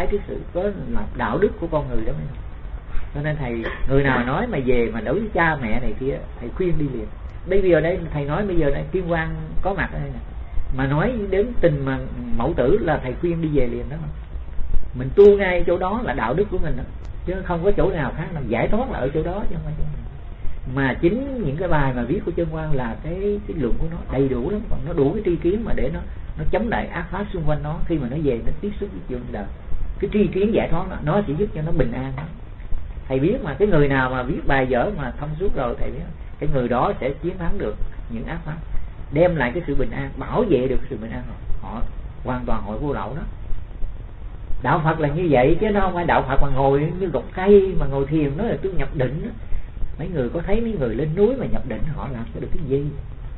cái sự có mặt đạo đức của con người đó. Cho nên thầy, người nào nói mà về mà đối với cha mẹ này kia, thầy khuyên đi liền. Bây giờ đây thầy nói bây giờ đây Kim Quang có mặt đây nè, mà nói đến tình mà mẫu tử là thầy khuyên đi về liền đó. Mình tu ngay chỗ đó là đạo đức của mình đó, chứ không có chỗ nào khác nào. Giải thoát là ở chỗ đó chứ không phải chỗ nào. Mà chính những cái bài mà viết của Chân Quang là cái luận của nó đầy đủ lắm, còn nó đủ cái tri kiến mà để nó chống lại ác pháp xung quanh nó. Khi mà nó về nó tiếp xúc với chuyện đời, cái tri kiến giải thoát nó sẽ giúp cho nó bình an đó. Thầy biết mà cái người nào mà viết bài dở mà thông suốt rồi, thầy biết cái người đó sẽ chiến thắng được những ác pháp, đem lại cái sự bình an, bảo vệ được sự bình an. Họ hoàn toàn hội vô lậu đó. Đạo Phật là như vậy chứ nó không phải đạo Phật mà ngồi như gốc cây mà ngồi thiền nói là tôi nhập định đó. Mấy người có thấy mấy người lên núi mà nhập định họ làm được cái gì,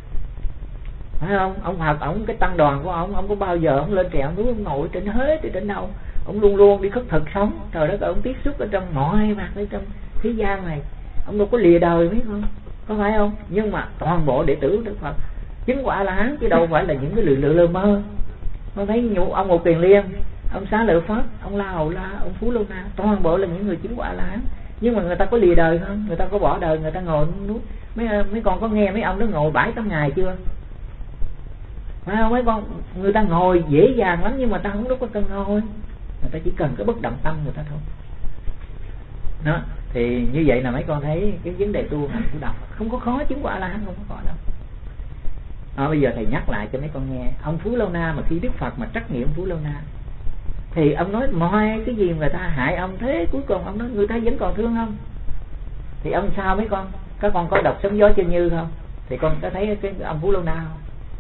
phải không? Ông Phật, ông cái tăng đoàn của ông có bao giờ ông lên trèo núi ông ngồi trên hết thì trên đâu? Ông luôn luôn đi khất thực sống. Trời đất ơi, ông tiếp xúc ở trong mọi mặt ở trong thế gian này, ông đâu có lìa đời biết không? Có phải không? Nhưng mà toàn bộ đệ tử Đức Phật chứng quả La Hán chứ đâu phải là những cái lơ mơ. Con thấy ông Ngô Quyền Liên, ông Xá Lợi Phất, ông La Hầu La, ông Phú Lô Na, toàn bộ là những người chứng quả La Hán. Nhưng mà người ta có lìa đời không? Người ta có bỏ đời, người ta ngồi núi. Mấy con có nghe mấy ông đó ngồi 7-8 ngày chưa? Phải không? Mấy con người ta ngồi dễ dàng lắm, nhưng mà ta không có cần ngồi, người ta chỉ cần cái bất động tâm người ta thôi đó. Thì như vậy là mấy con thấy cái vấn đề tu hành của đạo không có khó, chứng quả La Hán không có khó đâu. Bây giờ thầy nhắc lại cho mấy con nghe. Ông Phú Lâu Na mà khi Đức Phật mà trắc nghiệm Phú Lâu Na thì ông nói mọi cái gì người ta hại ông, thế cuối cùng ông nói người ta vẫn còn thương ông. Thì ông sao mấy con? Các con có đọc Sóng Gió Trên Như không? Thì con có thấy cái ông Phú Lâu Na không?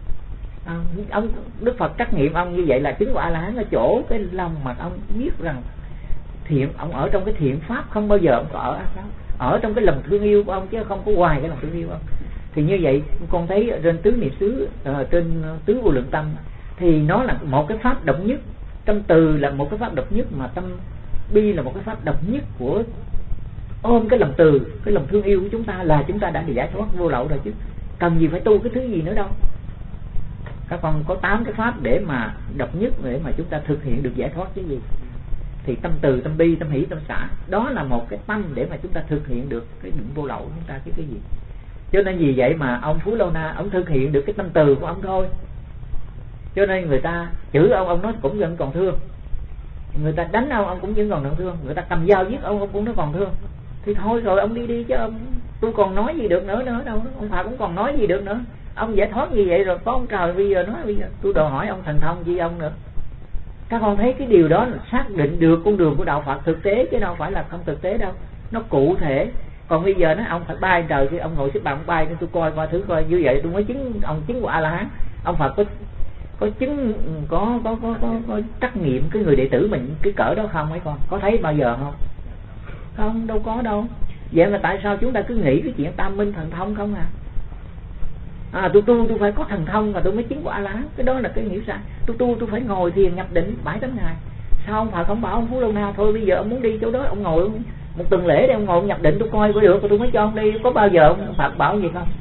Ông Đức Phật trắc nghiệm ông như vậy là chứng quả La Hán ở chỗ cái lòng mà ông biết rằng thiện, ông ở trong cái thiện pháp, không bao giờ ông có ở ác pháp, ở trong cái lòng thương yêu của ông chứ không có hoài cái lòng thương yêu của ông. Thì như vậy con thấy trên tứ niệm xứ, trên tứ vô lượng tâm thì nó là một cái pháp độc nhất. Tâm từ là một cái pháp độc nhất, mà tâm bi là một cái pháp độc nhất của ôm cái lòng từ, cái lòng thương yêu của chúng ta là chúng ta đã bị giải thoát vô lậu rồi chứ cần gì phải tu cái thứ gì nữa đâu. Các con có 8 cái pháp để mà độc nhất để mà chúng ta thực hiện được giải thoát cái gì. Thì tâm từ, tâm bi, tâm hỷ, tâm xả, đó là một cái tâm để mà chúng ta thực hiện được cái định vô lậu của chúng ta cái gì. Cho nên vì vậy mà ông Phú Lâu Na ông thực hiện được cái tâm từ của ông thôi. Cho nên người ta chửi ông nói cũng vẫn còn thương, người ta đánh ông cũng vẫn còn thương, người ta cầm dao giết ông cũng nó còn thương. Thì thôi rồi ông đi chứ ông, tôi còn nói gì được nữa đâu. Ông Phật cũng còn nói gì được nữa. Ông giải thoát như vậy rồi có ông trời bây giờ nói bây giờ tôi đòi hỏi ông thần thông chi ông nữa. Các con thấy cái điều đó là xác định được con đường của đạo Phật thực tế chứ đâu phải là không thực tế đâu, nó cụ thể. Còn bây giờ nói ông Phật bay trời thì ông ngồi xếp bằng bay nên tôi coi thử coi như vậy tôi mới chứng ông chứng của A La Hán. Ông Phật có chứng có trắc nghiệm cái người đệ tử mình cái cỡ đó không mấy con? Có thấy bao giờ không? Không, đâu có đâu. Vậy mà tại sao chúng ta cứ nghĩ cái chuyện tam minh thần thông không à? Tôi phải có thần thông mà tôi mới chứng quả La Hán. Cái đó là cái hiểu sai. Tôi phải ngồi thiền nhập định 7-8 ngày. Sao ông Phật không bảo ông Phú Lâu Na thôi bây giờ ông muốn đi chỗ đó ông ngồi một tuần lễ để ông ngồi nhập định tôi coi có được tôi mới cho ông đi. Có bao giờ ông Phật bảo gì không?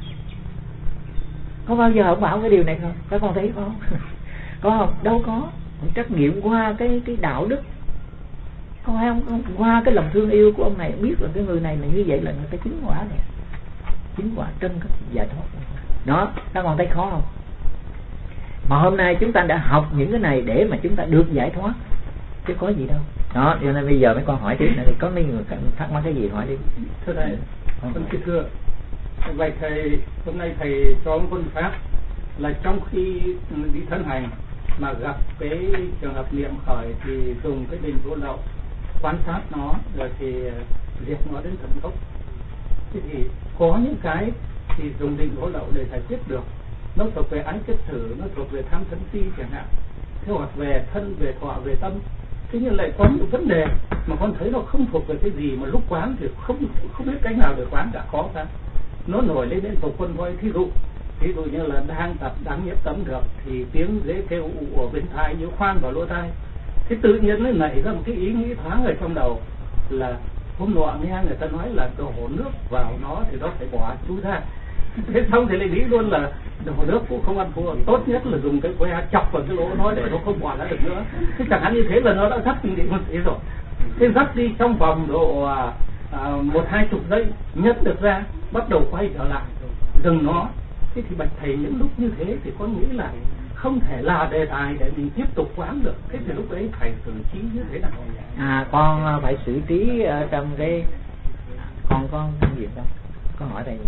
Có bao giờ ông bảo cái điều này không? Các con thấy không? Có không? Đâu có. Ông trắc nghiệm qua cái đạo đức, không hay không? Qua cái lòng thương yêu của ông này biết là cái người này là như vậy là người ta chứng quả này, chứng quả chân cái giải thoát đó. Các con thấy khó không? Mà hôm nay chúng ta đã học những cái này để mà chúng ta được giải thoát chứ có gì đâu đó. Cho nên bây giờ mấy con hỏi tiếp này, thì có mấy người thắc mắc cái gì hỏi đi. Thưa thầy, con thưa vậy thầy hôm nay thầy cho con pháp là trong khi đi thân hành mà gặp cái trường hợp niệm khởi thì dùng cái định vô lậu quan sát nó rồi thì liệt nó đến thần tốc. Thế thì có những cái thì dùng định vô lậu để giải quyết được, nó thuộc về ái kết thử, nó thuộc về tham sân si chẳng hạn, thế hoặc về thân, về thọ, về tâm. Thế nhưng lại có những vấn đề mà con thấy nó không thuộc về cái gì mà lúc quán thì không biết cách nào để quán cả, khó cả. Nó nổi lên đến phục quân voi. Thí dụ như là đang tập đáng nhất tâm được thì tiếng dễ kêu ở bên tai như khoan vào lỗ tai. Thế tự nhiên nó nảy ra một cái ý nghĩ thoáng ở trong đầu là hôm nọ nghe người ta nói là đổ nước vào nó thì nó phải bỏ chui ra. Thế xong thì lại nghĩ luôn là hồ nước cũng không ăn thua, tốt nhất là dùng cái que chọc vào cái lỗ nó để nó không bỏ ra được nữa. Thế chẳng hạn như thế là nó đã dắt kinh nghiệm một thế rồi. Thế dắt đi trong vòng độ 1-2 chục giây nhấc được ra, bắt đầu quay trở lại dừng nó. Thế thì bạch thầy những lúc như thế thì con nghĩ là không thể là đề tài để mình tiếp tục quán được. Thế thì lúc ấy thầy xử trí như thế nào? Con phải xử trí trong cái con gì đâu, con hỏi thầy.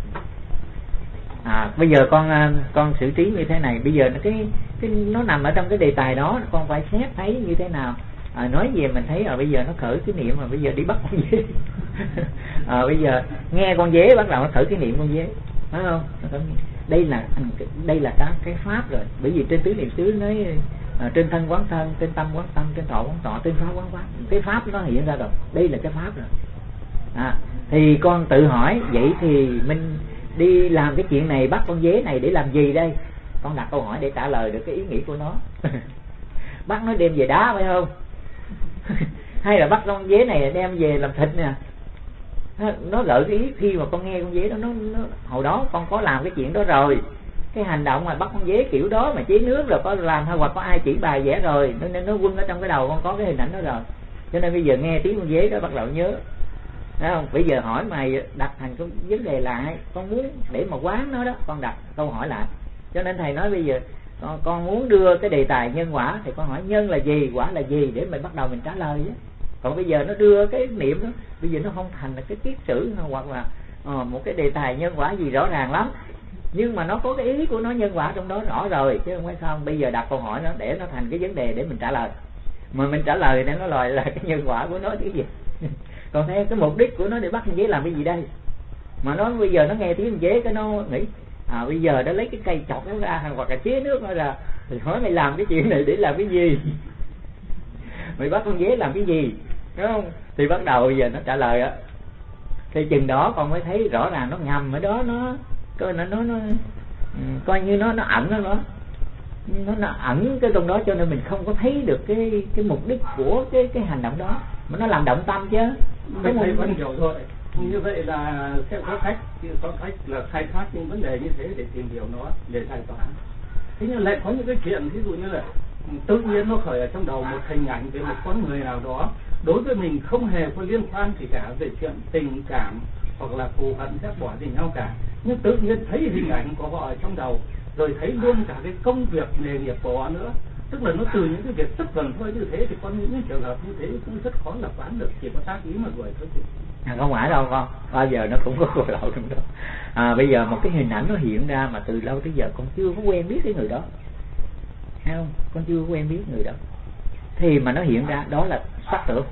Bây giờ con xử trí như thế này. Bây giờ nó nằm ở trong cái đề tài đó, con phải xét thấy như thế nào. Nói về mình thấy bây giờ nó khởi cái niệm mà bây giờ đi bắt con dế. Bây giờ nghe con dế bắt đầu nó khởi cái niệm con dế, phải không? Đây là cái pháp rồi. Bởi vì trên tứ niệm xứ nói trên thân quán thân, trên tâm quán tâm, trên thọ quán thọ, trên pháp quán pháp. Cái pháp nó hiện ra rồi. Đây là cái pháp rồi. Thì con tự hỏi vậy thì mình đi làm cái chuyện này, bắt con dế này để làm gì đây? Con đặt câu hỏi để trả lời được cái ý nghĩ của nó. Bắt nó đem về đá phải không? Hay là bắt con dế này đem về làm thịt nè? Nó gợi cái ý khi mà con nghe con dế đó, nó hồi đó con có làm cái chuyện đó rồi. Cái hành động mà bắt con dế kiểu đó mà chế nước rồi có làm hay hoặc có ai chỉ bài vẽ rồi, nên nó quân ở trong cái đầu con có cái hình ảnh đó rồi. Cho nên bây giờ nghe tiếng con dế đó bắt đầu nhớ. Thấy không? Bây giờ hỏi mày đặt thành cái vấn đề lại, con muốn để mà quán nó đó, con đặt câu hỏi lại. Cho nên thầy nói bây giờ con muốn đưa cái đề tài nhân quả thì con hỏi nhân là gì, quả là gì để mình bắt đầu mình trả lời chứ. Còn bây giờ nó đưa cái niệm đó, bây giờ nó không thành là cái kiết sử hoặc là một cái đề tài nhân quả gì rõ ràng lắm, nhưng mà nó có cái ý của nó nhân quả trong đó rõ rồi chứ không phải không. Bây giờ đặt câu hỏi nó để nó thành cái vấn đề để mình trả lời, mà mình trả lời để nó lòi là cái nhân quả của nó chứ gì. Còn theo cái mục đích của nó để bắt con dế làm cái gì đây? Mà nó bây giờ nó nghe tiếng con dế cái nó nghĩ bây giờ nó lấy cái cây chọc nó ra hoặc là chế nước nó ra, thì hỏi mày làm cái chuyện này để làm cái gì? Mày bắt con dế làm cái gì? Đúng không? Thì bắt đầu bây giờ nó trả lời á, thì chừng đó con mới thấy rõ ràng nó ngầm ở đó, nó coi như nó ẩn đó, nó ẩn cái trong đó, cho nên mình không có thấy được cái mục đích của cái hành động đó, mà nó làm động tâm chứ. Mình thấy vẫn hiểu rồi. Như vậy là sẽ có cách là khai thác những vấn đề như thế để tìm hiểu nó, để giải tỏa. Thế nhưng lại có những cái chuyện ví dụ như là tự nhiên nó khởi ở trong đầu một hình ảnh về một con người nào đó, đối với mình không hề có liên quan gì cả về chuyện tình cảm hoặc là thù hận ghét bỏ gì nhau cả, nhưng tự nhiên thấy hình ảnh của họ ở trong đầu, rồi thấy luôn cả cái công việc nghề nghiệp của họ nữa. Tức là nó từ những cái việc rất gần thôi, như thế thì con những trường hợp như thế cũng rất khó là quán được, chỉ có tác ý mà đuổi thôi chứ. Không phải đâu con, bao giờ nó cũng có cô lậu trong đó. Bây giờ một cái hình ảnh nó hiện ra mà từ lâu tới giờ con chưa có quen biết cái người đó, thấy không? Con chưa có quen biết người đó, thì mà nó hiện ra đó là sắc tưởng.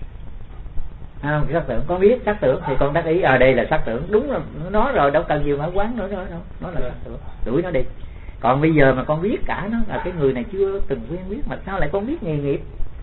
Không, sắc tưởng, con biết sắc tưởng thì con đắc ý đây là sắc tưởng, đúng là nó rồi, đâu cần nhiều mà quán nữa đâu, nó là sắc tưởng, đuổi nó đi. Còn bây giờ mà con biết cả nó là cái người này chưa từng quen biết, mà sao lại con biết nghề nghiệp,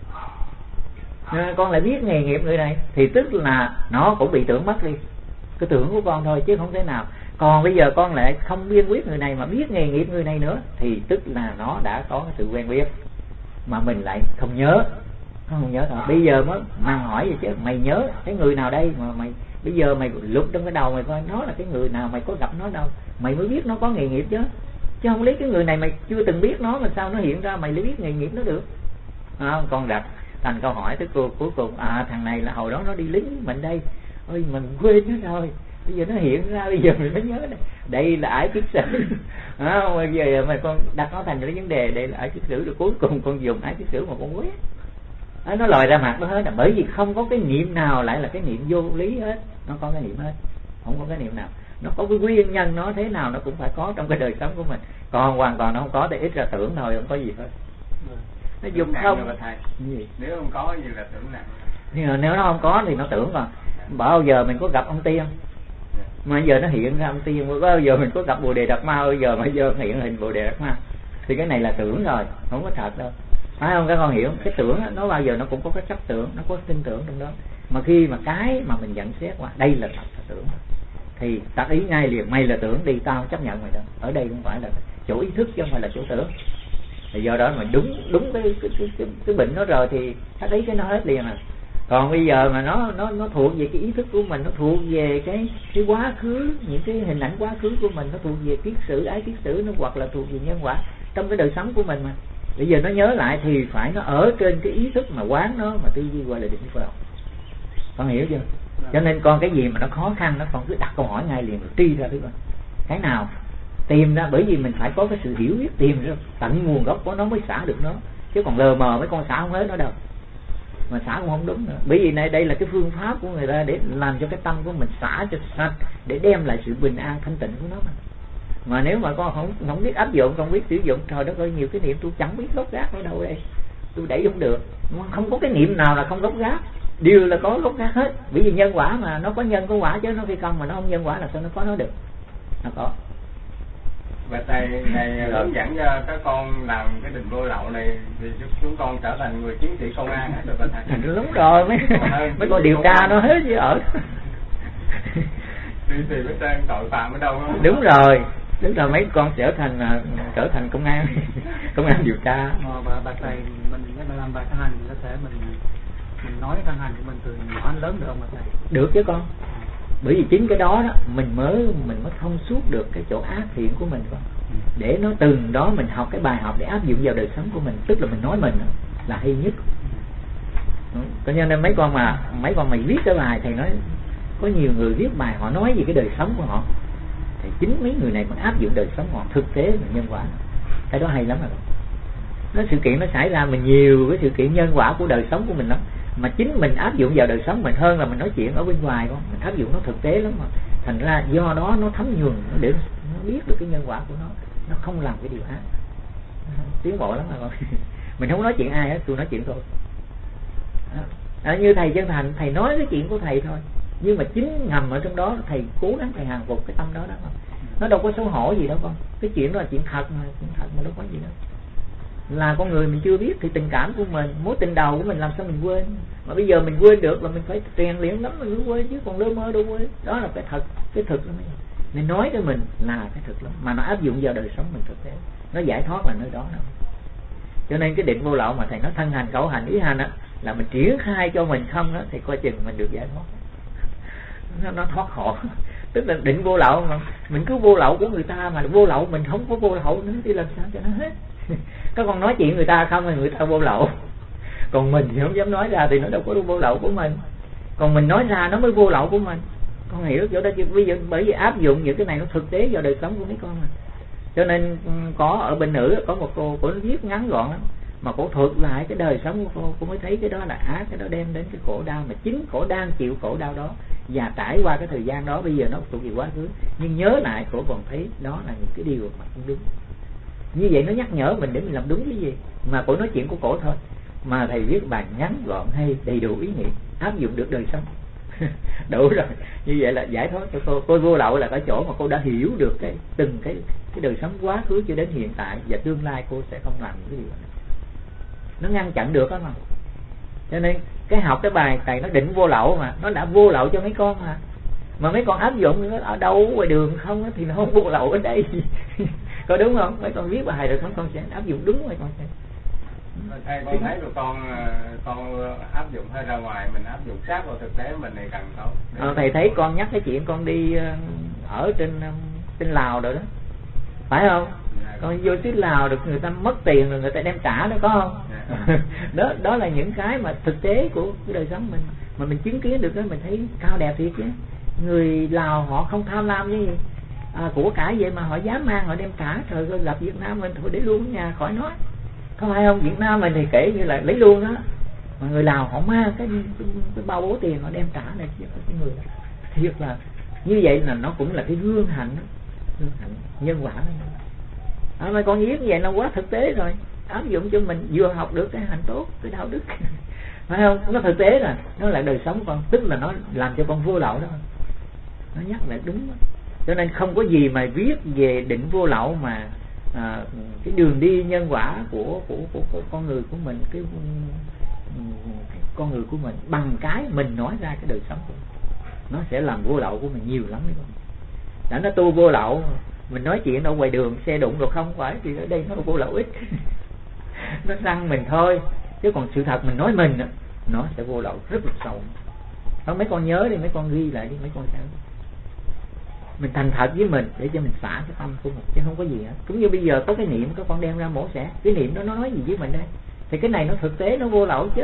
con lại biết nghề nghiệp người này, thì tức là nó cũng bị tưởng mất đi, cái tưởng của con thôi chứ không thể nào. Còn bây giờ con lại không biết người này mà biết nghề nghiệp người này nữa, thì tức là nó đã có sự quen biết mà mình lại không nhớ rồi. Bây giờ mới mang hỏi vậy chứ, mày nhớ cái người nào đây mà mày bây giờ mày lục trong cái đầu mày coi nó là cái người nào, mày có gặp nó đâu, mày mới biết nó có nghề nghiệp chứ không lấy cái người này mày chưa từng biết nó mà sao nó hiện ra mày lấy biết nghề nghiệp nó được. Con đặt thành câu hỏi tới cuối cùng thằng này là hồi đó nó đi lính mình đây, ôi mình quên nó rồi, bây giờ nó hiện ra, bây giờ mình mới nhớ đây là ải kiết sử. Bây giờ mày con đặt nó thành cái vấn đề đây là ải kiết sử, rồi cuối cùng con dùng ải kiết sử mà con quét nó lòi ra mặt nó hết, là bởi vì không có cái niệm nào lại là cái niệm vô lý hết, nó có cái niệm hết, không có cái niệm nào nó có cái nguyên nhân, nó thế nào nó cũng phải có trong cái đời sống của mình. Còn hoàn toàn nó không có thì ít ra tưởng thôi, không có gì hết. Nó dùng không gì? Nếu không có gì là tưởng nặng. Nếu nó không có thì nó tưởng. Còn bao giờ mình có gặp ông Tiên mà giờ nó hiện ra ông Tiên, bao giờ mình có gặp Bồ Đề Đạt Ma, bây giờ mà giờ hiện hình Bồ Đề Đạt Ma, thì cái này là tưởng rồi, không có thật đâu, phải không? Các con hiểu cái tưởng nó bao giờ nó cũng có cái chấp tưởng, nó có tin tưởng trong đó, mà khi mà cái mà mình nhận xét qua đây là thật là tưởng thì tác ý ngay liền, mày là tưởng đi, tao chấp nhận mày đó. Ở đây không phải là chỗ ý thức chứ không phải là chỗ tưởng. Thì do đó mà đúng cái bệnh nó rồi thì tác ý cái nó hết liền Còn bây giờ mà nó thuộc về cái ý thức của mình, nó thuộc về cái quá khứ, những cái hình ảnh quá khứ của mình, nó thuộc về kiết sử, ái kiết sử, nó hoặc là thuộc về nhân quả trong cái đời sống của mình mà. Bây giờ nó nhớ lại thì phải nó ở trên cái ý thức mà quán nó, mà tư duy gọi là định vô lậu. Con hiểu chưa? Cho nên con cái gì mà nó khó khăn nó con cứ đặt câu hỏi ngay liền rồi tri ra, biết không? Cái nào tìm ra, bởi vì mình phải có cái sự hiểu biết, tìm ra tận nguồn gốc của nó mới xả được nó, chứ còn lờ mờ mấy con xả không hết nó đâu, mà xả cũng không đúng nữa. Bởi vì đây là cái phương pháp của người ta để làm cho cái tâm của mình xả cho sạch, để đem lại sự bình an thanh tịnh của nó mà nếu mà con không biết áp dụng, không biết sử dụng, trời đất ơi, nhiều cái niệm tôi chẳng biết gốc gác ở đâu đây, tôi đẩy không được. Không có cái niệm nào là không gốc gác, đều là có gốc gác hết. Bởi vì nhân quả mà, nó có nhân có quả chứ nó phi công, mà nó không nhân quả là sao nó có nó được. Nó có. Và thầy hướng dẫn cho các con làm cái định vô lậu này thì giúp chúng con trở thành người chiến sĩ công an hết được rồi thầy. Đúng rồi, mấy con điều tra nó hết chứ ở. Thì mới tên tội phạm ở đâu đó. Đúng rồi, tức là mấy con trở thành công an, công an điều tra. Bà thầy mình làm bài thân hành có thể mình nói thân hành của mình từ nhỏ đến lớn được không bà thầy? Được chứ con. Bởi vì chính cái đó mình mới thông suốt được cái chỗ ác thiện của mình con. Để nó từng đó mình học cái bài học để áp dụng vào đời sống của mình, tức là mình nói mình là hay nhất. Cho nên mấy con mà viết cái bài thầy nói có nhiều người viết bài họ nói về cái đời sống của họ, thì chính mấy người này mà áp dụng đời sống họ thực tế và nhân quả, cái đó hay lắm rồi. Nó sự kiện nó xảy ra mình nhiều cái sự kiện nhân quả của đời sống của mình lắm, mà chính mình áp dụng vào đời sống mình hơn là mình nói chuyện ở bên ngoài con. Mình áp dụng nó thực tế lắm mà, thành ra do đó nó thấm nhuần, nó để nó biết được cái nhân quả của nó không làm cái điều ác, tiến bộ lắm mà con. Mình không nói chuyện ai hết, tôi nói chuyện thôi. Như thầy Chân Thành, thầy nói cái chuyện của thầy thôi, nhưng mà chính ngầm ở trong đó thầy cố gắng thầy hàng phục cái tâm đó đó. Nó đâu có xấu hổ gì đâu con, cái chuyện đó là chuyện thật mà đâu có gì đâu. Là con người mình chưa biết thì tình cảm của mình, mối tình đầu của mình làm sao mình quên, mà bây giờ mình quên được là mình phải rèn luyện lắm mình mới quên, chứ còn lơ mơ đâu quên. Đó là cái thực lắm. Nên nói cho mình là cái thực lắm, mà nó áp dụng vào đời sống mình thực tế, nó giải thoát là nơi đó đâu. Cho nên cái định vô lậu mà thầy nói thân hành khẩu hành ý hành á, là mình triển khai cho mình không đó, thì coi chừng mình được giải thoát. Nó thoát khổ. Tức là định vô lậu mà mình cứ vô lậu của người ta, mà vô lậu mình không có vô lậu nữa thì làm sao cho nó hết. Các con nói chuyện người ta không thì người ta vô lậu, còn mình thì không dám nói ra thì nó đâu có vô lậu của mình, còn mình nói ra nó mới vô lậu của mình. Con hiểu chỗ đó chứ? Bây giờ bởi vì áp dụng những cái này nó thực tế vào đời sống của mấy con mà. Cho nên có ở bên nữ có một cô nó viết ngắn gọn lắm, mà cổ thuật lại cái đời sống của cô mới thấy cái đó là ác, cái đó đem đến cái khổ đau, mà chính cổ đang chịu khổ đau đó và trải qua cái thời gian đó, bây giờ nó thuộc về quá khứ, nhưng nhớ lại cổ còn thấy đó là những cái điều mà không đúng. Như vậy nó nhắc nhở mình để mình làm đúng cái gì. Mà cổ nói chuyện của cổ thôi, mà thầy viết bài ngắn gọn hay đầy đủ ý nghĩa, áp dụng được đời sống. Đủ rồi. Như vậy là giải thoát cho cô vô lậu là cái chỗ mà cô đã hiểu được từng cái đời sống quá khứ cho đến hiện tại, và tương lai cô sẽ không làm những cái điều này. Nó ngăn chặn được đó mà. Cho nên cái học cái bài thầy nó định vô lậu mà, nó đã vô lậu cho mấy con mà mấy con áp dụng nó ở đâu ngoài đường không thì nó không vô lậu ở đây. Có đúng không? Mấy con viết bài rồi con sẽ áp dụng đúng rồi con sẽ. Thầy con thấy tụi con áp dụng hơi ra ngoài, mình áp dụng sát vào thực tế mình này càng tốt. Thầy thấy con nhắc cái chuyện con đi ở trên Lào rồi đó, phải không? Con vô tới Lào được người ta mất tiền rồi người ta đem trả đó, có không? Đó là những cái mà thực tế của cái đời sống mình mà mình chứng kiến được đó, mình thấy cao đẹp thiệt chứ. Người Lào họ không tham lam như gì của cải vậy mà họ dám mang, họ đem trả. Trời ơi, gặp Việt Nam mình thôi để luôn ở nhà khỏi nói, không phải không? Việt Nam mình thì kể như là lấy luôn đó, mà người Lào họ mang cái bao bố tiền họ đem trả này cho cái người đó. Thiệt là như vậy là nó cũng là cái gương hạnh nhân quả đó. Mà con viết như vậy là quá thực tế rồi, áp dụng cho mình vừa học được cái hạnh tốt, cái đạo đức, phải không? Nó thực tế là nó là đời sống con, tức là nó làm cho con vô lậu đó, nó nhắc lại đúng đó. Cho nên không có gì mà viết về định vô lậu mà cái đường đi nhân quả của con người của mình, cái con người của mình bằng cái mình nói ra cái đời sống của mình, nó sẽ làm vô lậu của mình nhiều lắm đấy con. Đã nó tu vô lậu, mình nói chuyện ở ngoài đường xe đụng rồi không phải thì ở đây nó vô lậu ít. Nó răng mình thôi, chứ còn sự thật mình nói mình nó sẽ vô lậu rất là sâu. Đó, mấy con nhớ đi, mấy con ghi lại đi, mấy con sẽ mình thành thật với mình để cho mình xả cái tâm của mình, chứ không có gì hết. Cũng như bây giờ có cái niệm các con đem ra mổ xẻ, cái niệm đó nó nói gì với mình đây, thì cái này nó thực tế nó vô lậu chứ.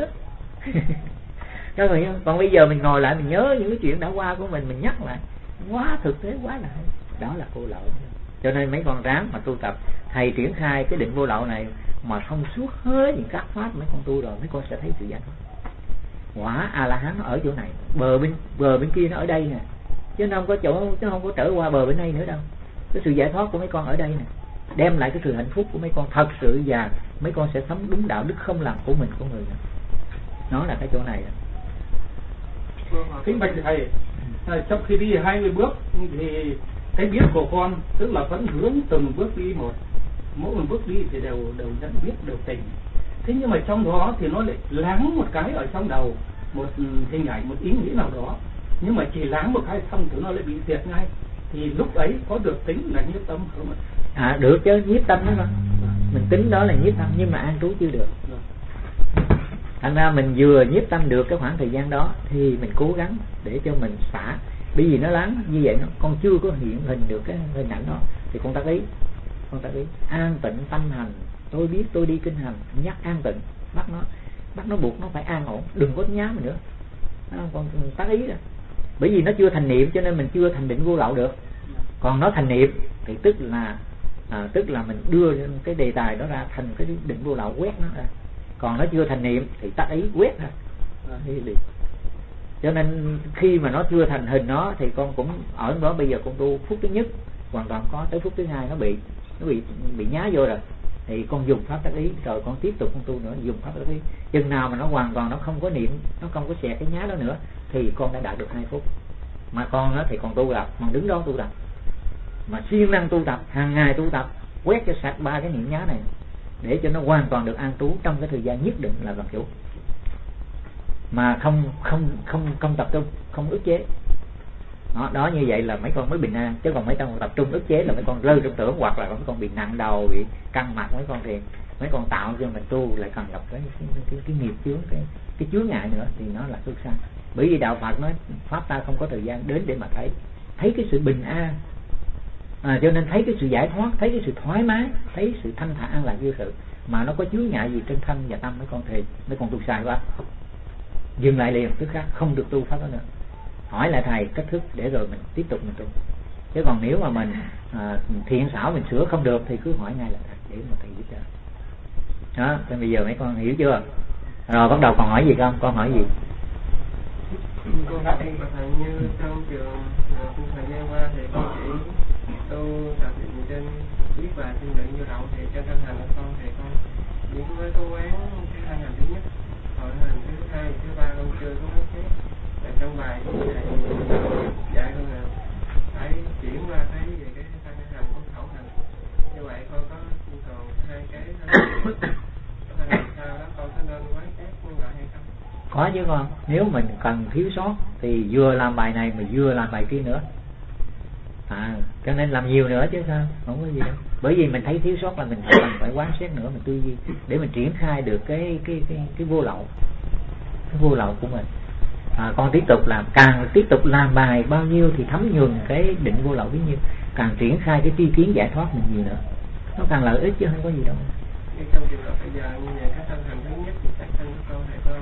Còn bây giờ mình ngồi lại mình nhớ những cái chuyện đã qua của mình nhắc lại, quá thực tế quá là hay, đó là vô lậu. Cho nên mấy con ráng mà tu tập, thầy triển khai cái định vô lậu này mà thông suốt hết những các pháp mấy con tu rồi, mấy con sẽ thấy sự giải thoát. Quả A La Hán nó ở chỗ này, bờ bên kia nó ở đây nè, chứ nó không có chỗ, chứ không có trở qua bờ bên đây nữa đâu. Cái sự giải thoát của mấy con ở đây nè, đem lại cái sự hạnh phúc của mấy con thật sự, và mấy con sẽ sống đúng đạo đức không làm của mình của người nữa. Nó là cái chỗ này. Kính bạch thầy, trong khi đi 20 bước thì cái biết của con tức là vẫn hướng từng bước đi một, mỗi một bước đi thì đều nhận biết, đều tỉnh. Thế nhưng mà trong đó thì nó lại láng một cái ở trong đầu, một hình ảnh, một ý nghĩ nào đó, nhưng mà chỉ láng một cái xong thì nó lại bị diệt ngay. Thì lúc ấy có được tính là nhiếp tâm không ạ? Được chứ, nhiếp tâm đó mà. Mình tính đó là nhiếp tâm, nhưng mà an trú chưa được. Thành ra mình vừa nhiếp tâm được cái khoảng thời gian đó thì mình cố gắng để cho mình xả. Bởi vì nó lắng như vậy, con chưa có hiện hình được cái hình ảnh đó thì con tác ý an tịnh tâm hành. Tôi biết tôi đi kinh hành, nhắc an tịnh, bắt nó buộc nó phải an ổn, đừng có nhá mình nữa. Con tác ý rồi. Bởi vì nó chưa thành niệm cho nên mình chưa thành định vô lậu được. Còn nó thành niệm thì tức là mình đưa cái đề tài đó ra thành cái định vô lậu, quét nó ra. Còn nó chưa thành niệm thì tác ý quét ra. Cho nên khi mà nó chưa thành hình nó thì con cũng ở đó. Bây giờ con tu phút thứ nhất hoàn toàn có, tới phút thứ hai nó bị nhá vô rồi thì con dùng pháp tác ý, rồi con tiếp tục con tu nữa, dùng pháp tác ý. Chừng nào mà nó hoàn toàn nó không có niệm, nó không có xẹt cái nhá đó nữa thì con đã đạt được 2 phút. Mà con đó thì còn tu tập, mà đứng đó tu tập, mà siêng năng tu tập, hàng ngày tu tập, quét cho sạch 3 cái niệm nhá này để cho nó hoàn toàn được an trú trong cái thời gian nhất định là làm chủ, mà không tập trung, không ức chế. Đó như vậy là mấy con mới bình an. Chứ còn mấy con tập trung ức chế là mấy con rơi trong tưởng, hoặc là mấy con bị nặng đầu, bị căng mặt. Mấy con thì mấy con tạo cho mình tu lại còn gặp cái nghiệp chướng, cái chướng ngại nữa thì nó là xuất sanh. Bởi vì đạo Phật nói pháp ta không có thời gian đến để mà thấy cái sự bình an, cho nên thấy cái sự giải thoát, thấy cái sự thoải mái, thấy sự thanh thản an lạc vô sự. Mà nó có chướng ngại gì trên thân và tâm mấy con thì mấy con tu sai quá, dừng lại liền, tức khắc không được tu pháp đó nữa. Hỏi lại thầy cách thức để rồi mình tiếp tục mình tu. Chứ còn nếu mà mình thiện xảo mình sửa không được thì cứ hỏi ngay là thầy để mà thầy giúp đỡ. Đó, thì bây giờ mấy con hiểu chưa? Rồi bắt đầu còn hỏi gì không? Con hỏi gì? Con thầy như trong trường thời gian qua thì con chỉ tu tập trên biết và tinh luyện như động, thì trên thân hành của con thì con chỉ mới có quán cái thân hành thứ nhất, còn thân hành thứ hai, thứ ba con chưa có quán xét. Trong bài của thầy dạy con là phải chuyển qua thấy về cái thân hành của khẩu hành. Như vậy con có còn 2 cái thân hành sau đó con có nên quán xét lại hay không? Có chứ con. Nếu mình cần thiếu sót thì vừa làm bài này mà vừa làm bài kia nữa. Cho nên làm nhiều nữa chứ sao, không có gì đâu. Bởi vì mình thấy thiếu sót là mình cần phải quán xét nữa, mình tư duy để mình triển khai được cái vô lậu, cái vô lậu của mình. Con tiếp tục làm, càng tiếp tục làm bài bao nhiêu thì thấm nhuần cái định vô lậu bấy nhiêu, càng triển khai cái tri kiến giải thoát mình nhiều nữa, nó càng lợi ích chứ không có gì đâu. Trong trường hợp bây giờ như vậy, cái thân hành thứ nhất thì các thân của con thì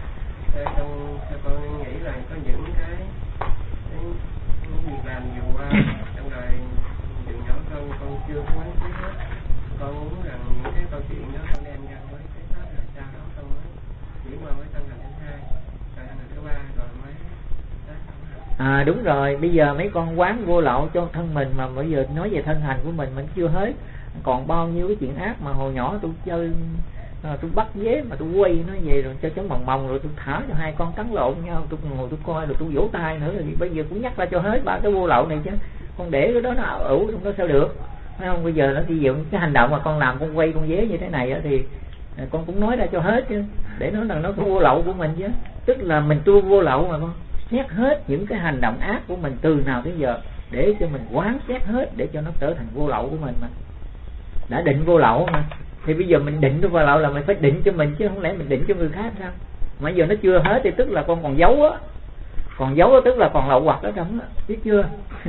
con nghĩ là có những cái việc làm nhiều qua trong đời chuyện nhỏ con chưa có quán xét hết. Con muốn rằng những cái câu chuyện đó con đem ra quán xét hết, rồi sau đó con mới chuyển qua với thân hành thứ hai, rồi thân hành thứ ba, rồi mới đúng rồi. Bây giờ mấy con quán vô lậu cho thân mình, mà bây giờ nói về thân hành của mình chưa hết, còn bao nhiêu cái chuyện ác mà hồi nhỏ tôi chơi, tôi bắt dế mà tôi quay nó về rồi cho chấm mòng rồi tôi thả cho 2 con cắn lộn nhau, tôi ngồi tôi coi rồi tôi vỗ tay nữa, thì bây giờ cũng nhắc ra cho hết 3 cái vô lậu này chứ. Con để cái đó nó ảo nó sao được, phải không? Bây giờ nó chỉ dụ cái hành động mà con làm, con quay con dế như thế này thì con cũng nói ra cho hết chứ, để nó là nó có vô lậu của mình chứ. Tức là mình tu vô lậu mà con xét hết những cái hành động ác của mình từ nào tới giờ để cho mình quán xét hết để cho nó trở thành vô lậu của mình. Mà đã định vô lậu mà thì bây giờ mình định vô lậu là mình phải định cho mình chứ không lẽ mình định cho người khác sao? mà giờ nó chưa hết thì tức là con còn giấu á, còn giấu tức là còn lậu hoặc ở trong đó, biết chưa?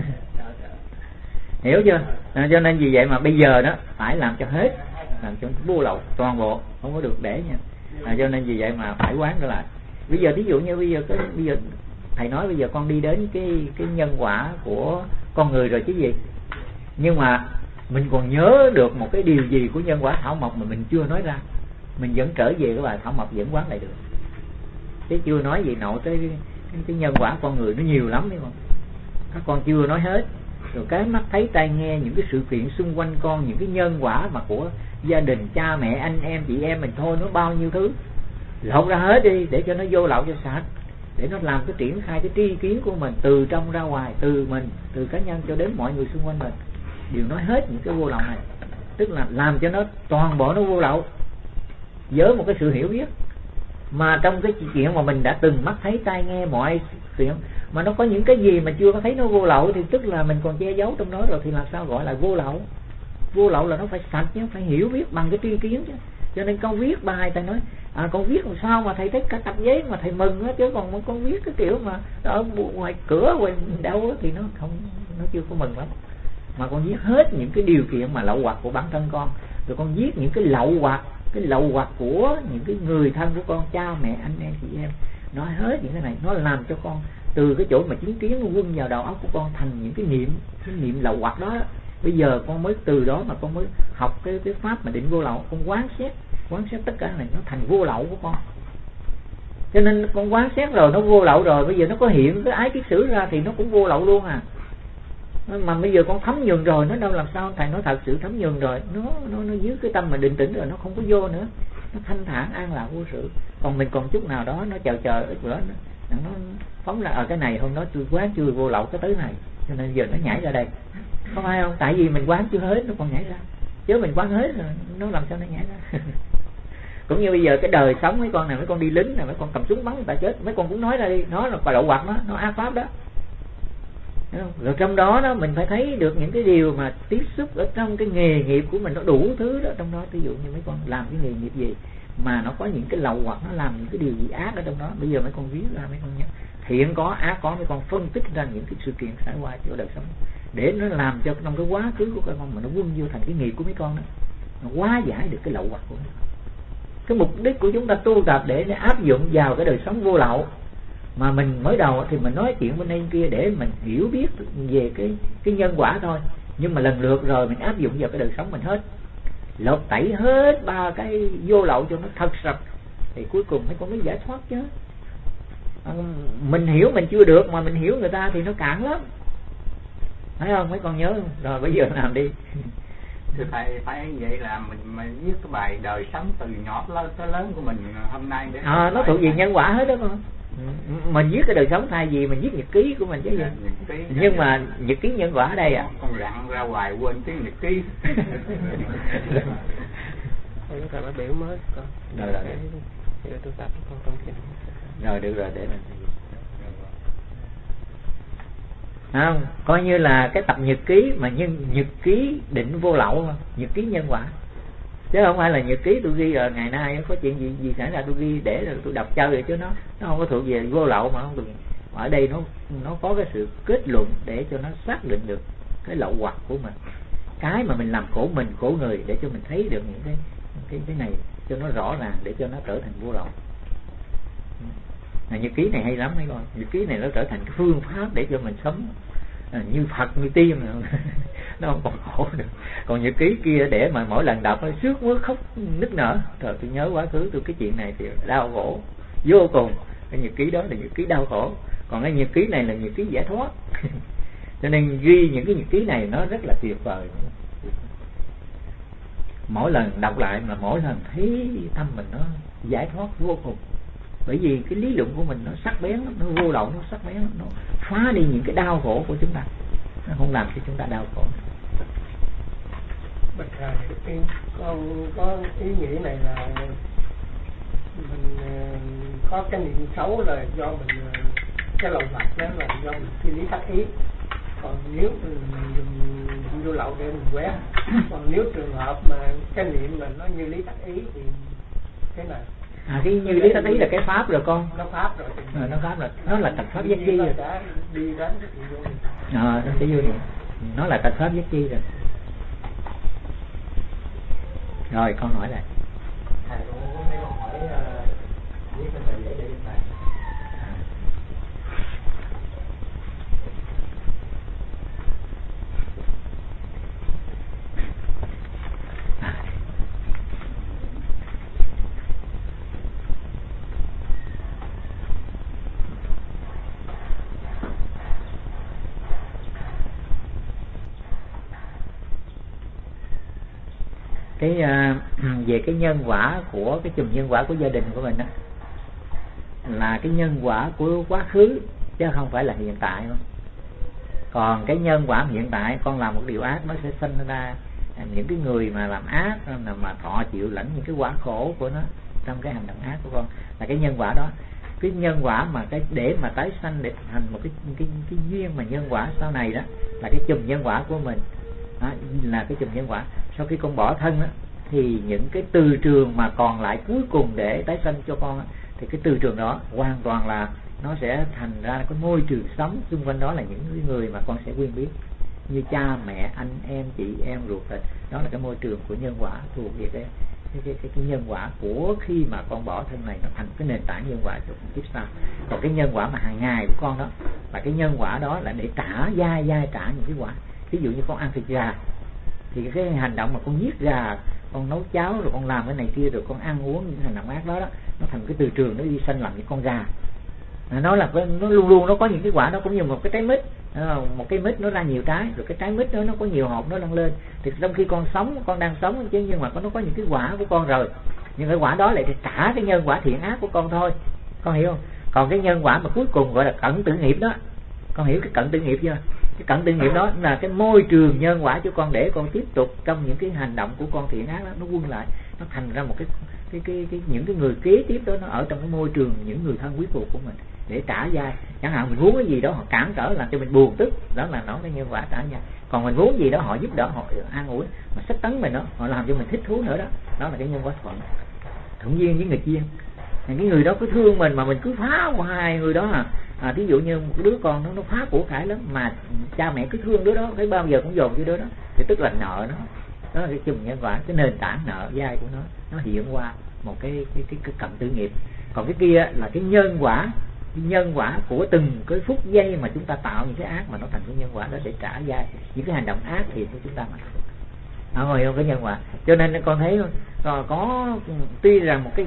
Hiểu chưa? Cho nên vì vậy mà bây giờ đó phải làm cho hết, làm cho vô lậu toàn bộ, không có được để nha. Cho nên vì vậy mà phải quán trở lại. Bây giờ ví dụ như bây giờ thầy nói bây giờ con đi đến cái nhân quả của con người rồi chứ gì, nhưng mà mình còn nhớ được một cái điều gì của nhân quả Thảo Mộc mà mình chưa nói ra, mình vẫn trở về cái bài Thảo Mộc vẫn quán lại được, chứ chưa nói gì nội tới cái nhân quả con người nó nhiều lắm đấy con, các con chưa nói hết. Rồi cái mắt thấy tai nghe những cái sự kiện xung quanh con, những cái nhân quả mà của gia đình, cha mẹ, anh em, chị em mình thôi, nó bao nhiêu thứ lột ra hết đi để cho nó vô lậu cho sạch, để nó làm cái triển khai cái tri kiến của mình từ trong ra ngoài, từ mình, từ cá nhân cho đến mọi người xung quanh mình, đều nói hết những cái vô lậu này, tức là làm cho nó toàn bộ nó vô lậu với một cái sự hiểu biết. Mà trong cái chuyện mà mình đã từng mắt thấy tai nghe mọi chuyện mà nó có những cái gì mà chưa có thấy nó vô lậu thì tức là mình còn che giấu trong đó rồi, thì làm sao gọi là vô lậu? Vô lậu là nó phải sạch chứ, phải hiểu biết bằng cái tri kiến chứ. Cho nên con viết bài thầy nói con viết làm sao mà thầy thấy cả tập giấy mà thầy mừng á, chứ còn con viết cái kiểu mà ở ngoài cửa ngoài đâu thì nó không, nó chưa có mừng lắm. Mà con viết hết những cái điều kiện mà lậu hoặc của bản thân con, rồi con viết những cái lậu hoặc của những cái người thân của con, cha mẹ, anh em, chị em, nói hết những cái này, nó làm cho con từ cái chỗ mà chứng kiến nó quân vào đầu óc của con thành những cái niệm lậu hoặc đó. Bây giờ con mới từ đó mà con mới học cái pháp mà định vô lậu, con quán xét tất cả này nó thành vô lậu của con. Cho nên con quán xét rồi nó vô lậu rồi, bây giờ nó có hiện cái ái kiết sử ra thì nó cũng vô lậu luôn à. Mà bây giờ con thấm nhuần rồi, nó đâu làm sao thầy nói thật sự thấm nhuần rồi, nó dưới cái tâm mà định tĩnh rồi, nó không có vô nữa, nó thanh thản an lạc vô sự. Còn mình còn chút nào đó nó chờ ít bữa nó phóng ra ở cái này hôm đó tôi quán chưa vô lậu cái tới này, cho nên giờ nó nhảy ra đây, không ai không? Tại vì mình quán chưa hết nó còn nhảy ra, chứ mình quán hết rồi nó làm sao nó nhảy ra. Cũng như bây giờ cái đời sống mấy con này, mấy con đi lính này, mấy con cầm súng bắn người ta chết, mấy con cũng nói ra đi, nó là lậu hoặc, nó ác pháp đó. Rồi trong đó đó mình phải thấy được những cái điều mà tiếp xúc ở trong cái nghề nghiệp của mình, nó đủ thứ đó trong đó. Ví dụ như mấy con làm cái nghề nghiệp gì mà nó có những cái lậu hoặc, nó làm những cái điều gì ác ở trong đó, bây giờ mấy con viết ra, mấy con nhớ thiện có ác có, mấy con phân tích ra những cái sự kiện xảy qua trong đời sống để nó làm cho trong cái quá khứ của các con mà nó quân vô thành cái nghiệp của mấy con đó, nó hóa giải được cái lậu hoặc của nó. Cái mục đích của chúng ta tu tập để áp dụng vào cái đời sống vô lậu. Mà mình mới đầu thì mình nói chuyện bên đây kia để mình hiểu biết về cái nhân quả thôi, nhưng mà lần lượt rồi mình áp dụng vào cái đời sống mình hết, lột tẩy hết ba cái vô lậu cho nó thật sạch, thì cuối cùng mấy con mới giải thoát chứ. Mình hiểu mình chưa được mà mình hiểu người ta thì nó cạn lắm, thấy không? Mấy con nhớ không? Rồi bây giờ làm đi. Thưa thầy, phải vậy là mình viết cái bài đời sống từ nhỏ tới lớn của mình hôm nay để nó thuộc về nhân quả hết đó con. Mình viết cái đời sống thay vì mình viết nhật ký của mình chứ gì. Nhưng mà nhật ký nhân quả ở đây con rặn ra hoài quên cái nhật ký. Chúng ta mới biểu mới con. Rồi tôi tập con trong kia. Rồi được rồi, để mình không, coi như là cái tập nhật ký mà nhật ký định vô lậu, nhật ký nhân quả, chứ không phải là nhật ký tôi ghi rồi ngày nay có chuyện gì xảy ra tôi ghi để rồi tôi đọc chơi rồi, chứ nó không có thuộc về vô lậu mà không được. Ở đây nó có cái sự kết luận để cho nó xác định được cái lậu hoặc của mình, cái mà mình làm khổ mình khổ người, để cho mình thấy được những cái này cho nó rõ ràng, để cho nó trở thành vô lậu. Nhật ký này hay lắm mấy con, nhật ký này nó trở thành cái phương pháp để cho mình sống như Phật như tiên nó không còn khổ được. Còn nhật ký kia để mà mỗi lần đọc nó sướt mướt khóc nức nở, rồi tôi nhớ quá khứ tôi cái chuyện này thì đau khổ vô cùng. Cái nhật ký đó là nhật ký đau khổ, còn cái nhật ký này là nhật ký giải thoát. Cho nên ghi những cái nhật ký này nó rất là tuyệt vời. Mỗi lần đọc lại mà mỗi lần thấy tâm mình nó giải thoát vô cùng. Bởi vì cái lý luận của mình nó sắc bén, nó vô lậu, nó sắc bén, nó phá đi những cái đau khổ của chúng ta, nó không làm cho chúng ta đau khổ. Bạch thầy, con có ý nghĩ này là mình có cái niệm xấu là do mình, cái lậu hoặc đó là do mình suy lý thắc ý. Còn nếu mình dùng vô lậu để mình quét, còn nếu trường hợp mà cái niệm mà nó như lý thắc ý thì thế nào? Cái như lý ta thấy là cái pháp rồi con. Nó pháp rồi. Nó pháp rồi, nó là tật pháp giác chi rồi. Đi đến Nó sẽ vô niệm. Nó là tật pháp giác chi rồi. Rồi con hỏi lại. Thầy cũng muốn mấy câu hỏi viết lên tờ giấy để viết bài. Về cái nhân quả của cái chùm nhân quả của gia đình của mình đó, là cái nhân quả của quá khứ chứ không phải là hiện tại không. Còn cái nhân quả hiện tại, con làm một điều ác nó sẽ sinh ra những cái người mà làm ác mà thọ chịu lãnh những cái quả khổ của nó trong cái hành động ác của con, là cái nhân quả đó. Cái nhân quả mà cái để mà tái sanh để thành một cái duyên mà nhân quả sau này đó, là cái chùm nhân quả của mình đó, là cái chùm nhân quả. Sau khi con bỏ thân đó, thì những cái từ trường mà còn lại cuối cùng để tái sanh cho con đó, thì cái từ trường đó hoàn toàn là nó sẽ thành ra cái môi trường sống xung quanh đó là những người mà con sẽ quen biết như cha mẹ, anh em, chị em ruột thịt. Đó là cái môi trường của nhân quả, thuộc về cái nhân quả của khi mà con bỏ thân này, nó thành cái nền tảng nhân quả cho kiếp sau. Còn cái nhân quả mà hàng ngày của con đó là cái nhân quả đó là để trả dai trả những cái quả. Ví dụ như con ăn thịt gà thì cái hành động mà con giết gà, con nấu cháo rồi con làm cái này kia rồi con ăn uống những hành động ác đó, nó thành cái từ trường nó đi sanh làm những con gà. Nó là nó luôn luôn nó có những cái quả đó, cũng như một cái trái mít, một cái mít nó ra nhiều trái, rồi cái trái mít đó nó có nhiều hột nó lăn lên. Thì trong khi con sống, con đang sống chứ, nhưng mà nó có những cái quả của con rồi, nhưng cái quả đó lại để trả cái nhân quả thiện ác của con thôi, con hiểu không? Còn cái nhân quả mà cuối cùng gọi là cận tử nghiệp đó, con hiểu cái cận tử nghiệp chưa? Cái cận tử nghiệp đó là cái môi trường nhân quả cho con để con tiếp tục trong những cái hành động của con thiện ác đó, nó quân lại, nó thành ra một cái những cái người kế tiếp đó nó ở trong cái môi trường những người thân quý phụ của mình để trả dai. Chẳng hạn mình muốn cái gì đó họ cản trở làm cho mình buồn tức, đó là nó cái nhân quả trả dai. Còn mình muốn gì đó họ giúp đỡ, họ an ủi, mà sách tấn mình đó, họ làm cho mình thích thú nữa đó, đó là cái nhân quả thuận duyên với người duyên. Cái người đó cứ thương mình mà mình cứ phá hoài người đó ví dụ như một đứa con nó phá của cải lắm mà cha mẹ cứ thương đứa đó, cái bao giờ cũng dồn cho đứa đó, thì tức là nợ nó. Đó là cái chùm nhân quả, cái nền tảng nợ dai của nó hiện qua một cái cận tử nghiệp. Còn cái kia là cái nhân quả của từng cái phút giây mà chúng ta tạo những cái ác mà nó thành cái nhân quả đó để trả dai những cái hành động ác thì của chúng ta mà không hiểu cái nhân quả. Cho nên con thấy có tuy rằng một cái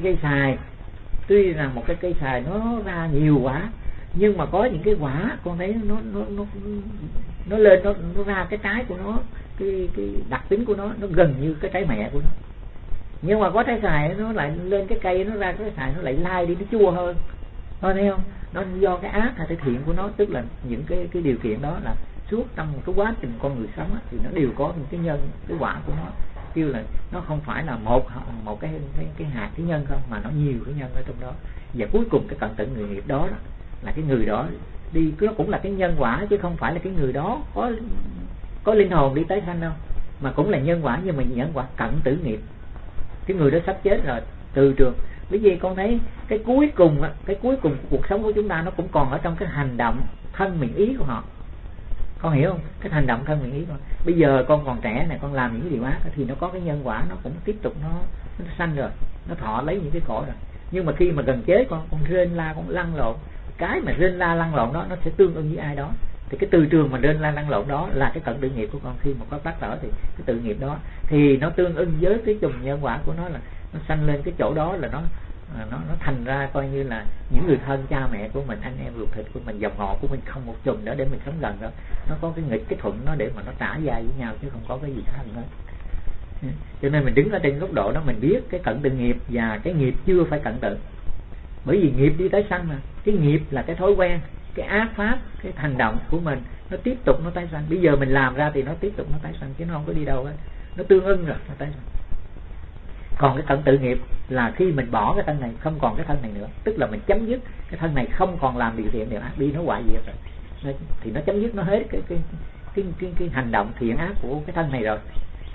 cây xài nó ra nhiều quả, nhưng mà có những cái quả con thấy nó lên nó ra cái trái của nó, cái đặc tính của nó gần như cái trái mẹ của nó. Nhưng mà có trái xài nó lại lên cái cây, nó ra cái xài nó lại lai đi, nó chua hơn. Con thấy không? Nó do cái ác hay cái thiện của nó, tức là những cái điều kiện đó là suốt trong cái quá trình con người sống thì nó đều có những cái quả của nó. Kêu là nó không phải là một cái hạt cái nhân không, mà nó nhiều cái nhân ở trong đó. Và cuối cùng cái cận tử người nghiệp đó là cái người đó đi, nó cũng là cái nhân quả chứ không phải là cái người đó có linh hồn đi tái sanh đâu, mà cũng là nhân quả, nhưng mà nhân quả cận tử nghiệp. Cái người đó sắp chết rồi, từ trường. Bởi vì con thấy cái cuối cùng của cuộc sống của chúng ta nó cũng còn ở trong cái hành động thân mình ý của họ. Con hiểu không? Cái hành động thân mình ý của họ. Bây giờ con còn trẻ này, con làm những cái điều ác thì nó có cái nhân quả, nó cũng tiếp tục nó sanh rồi, nó thọ lấy những cái khổ rồi. Nhưng mà khi mà gần chết con rên la, con lăn lộn, cái mà rên la lăn lộn đó nó sẽ tương ưng với ai đó. Thì cái từ trường mà rên la lăn lộn đó là cái cận tử nghiệp của con. Khi mà có phát trở thì cái tự nghiệp đó thì nó tương ưng với cái chùm nhân quả của nó, là nó sanh lên cái chỗ đó, là nó thành ra coi như là những người thân, cha mẹ của mình, anh em ruột thịt của mình, dòng họ của mình, không một chùm nữa để mình sống gần đó. Nó có cái nghịch cái thuận nó để mà nó trả dai với nhau, chứ không có cái gì khác nữa. Cho nên mình đứng ở trên góc độ đó, mình biết cái cận tử nghiệp và cái nghiệp chưa phải cận tử. Bởi vì nghiệp đi tái sanh mà, cái nghiệp là cái thói quen, cái ác pháp, cái hành động của mình nó tiếp tục nó tái sanh. Bây giờ mình làm ra thì nó tiếp tục nó tái sanh, chứ nó không có đi đâu hết, nó tương ưng rồi nó tái sanh. Còn cái cận tử nghiệp là khi mình bỏ cái thân này, không còn cái thân này nữa, tức là mình chấm dứt cái thân này, không còn làm điều thiện điều ác, đi nó hoại diệt rồi, thì nó chấm dứt, nó hết cái hành động thiện ác của cái thân này rồi,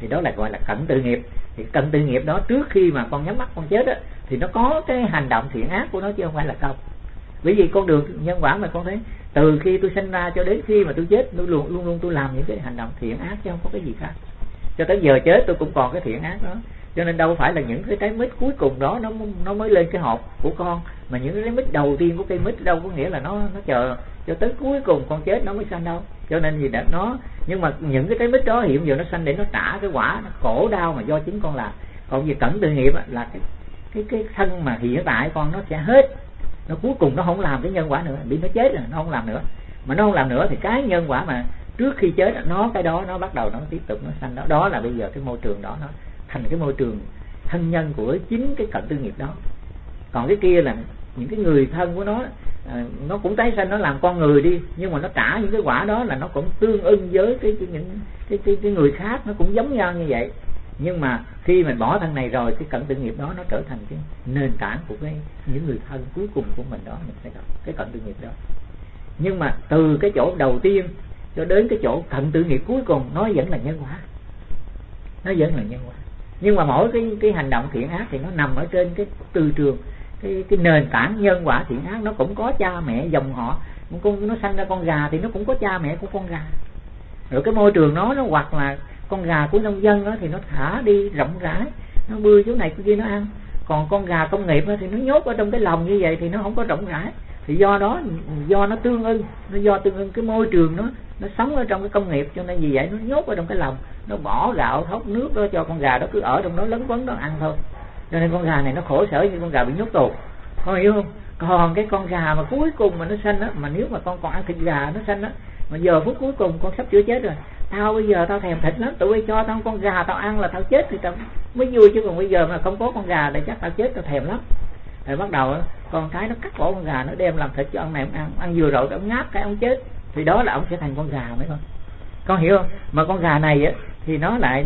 thì đó là gọi là cận tự nghiệp. Thì cận tự nghiệp đó trước khi mà con nhắm mắt con chết á, thì nó có cái hành động thiện ác của nó chứ không phải là không. Bởi vì con đường nhân quả mà con thấy từ khi tôi sinh ra cho đến khi mà tôi chết, tôi luôn luôn tôi làm những cái hành động thiện ác chứ không có cái gì khác. Cho tới giờ chết tôi cũng còn cái thiện ác đó. Cho nên đâu phải là những cái trái mít cuối cùng đó nó mới lên cái hộp của con, mà những cái trái mít đầu tiên của cây mít đâu có nghĩa là nó chờ cho tới cuối cùng con chết nó mới sanh đâu. Cho nên gì đã nó, nhưng mà những cái trái mít đó hiện giờ nó sanh để nó trả cái quả nó khổ đau mà do chính con làm. Còn về cận tự nghiệp là cái thân mà hiện tại con nó sẽ hết, nó cuối cùng nó không làm cái nhân quả nữa, bị nó chết rồi nó không làm nữa. Mà nó không làm nữa thì cái nhân quả mà trước khi chết nó cái đó nó bắt đầu nó tiếp tục nó sanh đó. Đó là bây giờ cái môi trường đó nó thành cái môi trường thân nhân của chính cái cận tư nghiệp đó. Còn cái kia là những cái người thân của nó cũng tái sanh, nó làm con người đi, nhưng mà nó trả những cái quả đó là nó cũng tương ưng với cái người khác, nó cũng giống nhau như vậy. Nhưng mà khi mình bỏ thân này rồi, cái cận tự nghiệp đó nó trở thành cái nền tảng của những người thân cuối cùng của mình đó, mình sẽ gặp cái cận tự nghiệp đó. Nhưng mà từ cái chỗ đầu tiên cho đến cái chỗ cận tự nghiệp cuối cùng nó vẫn là nhân quả, nó vẫn là nhân quả. Nhưng mà mỗi cái hành động thiện ác thì nó nằm ở trên cái từ trường, cái nền tảng nhân quả thiện ác. Nó cũng có cha mẹ dòng họ, nó sanh ra con gà thì nó cũng có cha mẹ của con gà. Rồi cái môi trường nó hoặc là con gà của nông dân đó thì nó thả đi rộng rãi, nó bươi chỗ này chỗ kia nó ăn. Còn con gà công nghiệp đó thì nó nhốt ở trong cái lồng như vậy thì nó không có rộng rãi. Thì do nó tương ưng, cái môi trường nó sống ở trong cái công nghiệp, cho nên vì vậy nó nhốt ở trong cái lồng, nó bỏ gạo thóc nước đó cho con gà đó cứ ở trong đó lấn quấn đó ăn thôi. Cho nên con gà này nó khổ sở như con gà bị nhốt tù, con hiểu không? Còn cái con gà mà cuối cùng mà nó sanh á, mà nếu mà con còn ăn thịt gà nó sanh á, mà giờ phút cuối cùng con sắp chữa chết rồi, tao bây giờ tao thèm thịt lắm, tụi bay cho tao con gà tao ăn là tao chết thì tao mới vui, chứ còn bây giờ mà không có con gà thì chắc tao chết, tao thèm lắm. Rồi bắt đầu con cái nó cắt cổ con gà, nó đem làm thịt cho ông này ông ăn vừa rồi ông ngáp cái ông chết, thì đó là ông sẽ thành con gà mấy con hiểu không? Mà con gà này á thì nó lại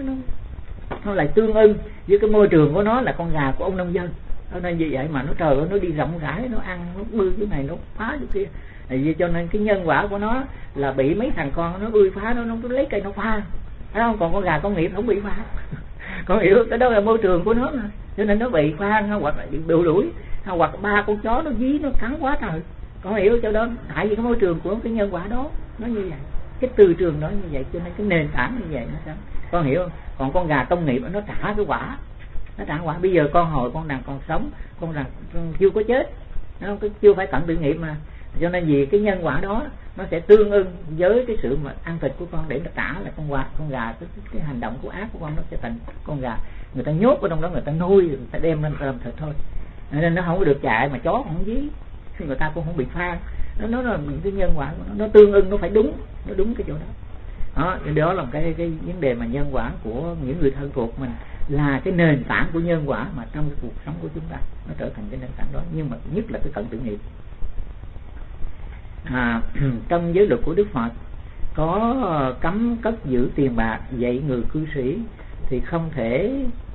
nó lại tương ưng với cái môi trường của nó là con gà của ông nông dân. Cho nên vì vậy mà nó trời ơi, nó đi rộng rãi, nó ăn, nó bươi cái này, nó phá cái kia. Vì cho nên cái nhân quả của nó là bị mấy thằng con nó bươi phá, nó lấy cây nó phá, thấy không? Còn con gà công nghiệp không bị phá. Con hiểu cái đó là môi trường của nó mà. Cho nên nó bị phá, hoặc là bị đuổi, hoặc ba con chó nó dí nó cắn quá trời. Con hiểu cho đó, tại vì cái môi trường của cái nhân quả đó nó như vậy, cái từ trường nó như vậy, cho nên cái nền tảng như vậy nó sao? Con hiểu không? Còn con gà công nghiệp nó trả cái quả, nó trả quả. Bây giờ con hồi con đang còn sống, con đang chưa có chết, nó chưa phải cận tự nghiệp mà. Cho nên vì cái nhân quả đó nó sẽ tương ưng với cái sự mà ăn thịt của con để nó trả là con gà, cái hành động của ác của con nó sẽ thành con gà. Người ta nhốt ở trong đó, người ta nuôi, người ta đem lên làm thịt thôi, nên nó không có được chạy, mà chó không dí, người ta cũng không bị pha. Nó là những cái nhân quả của nó tương ưng, nó phải đúng, nó đúng cái chỗ đó. Đó là cái vấn đề mà nhân quả của những người thân thuộc mình là cái nền tảng của nhân quả mà trong cái cuộc sống của chúng ta nó trở thành cái nền tảng đó. Nhưng mà nhất là cái cận tự nghiệp. Trong giới luật của Đức Phật có cấm cất giữ tiền bạc, dạy người cư sĩ thì không thể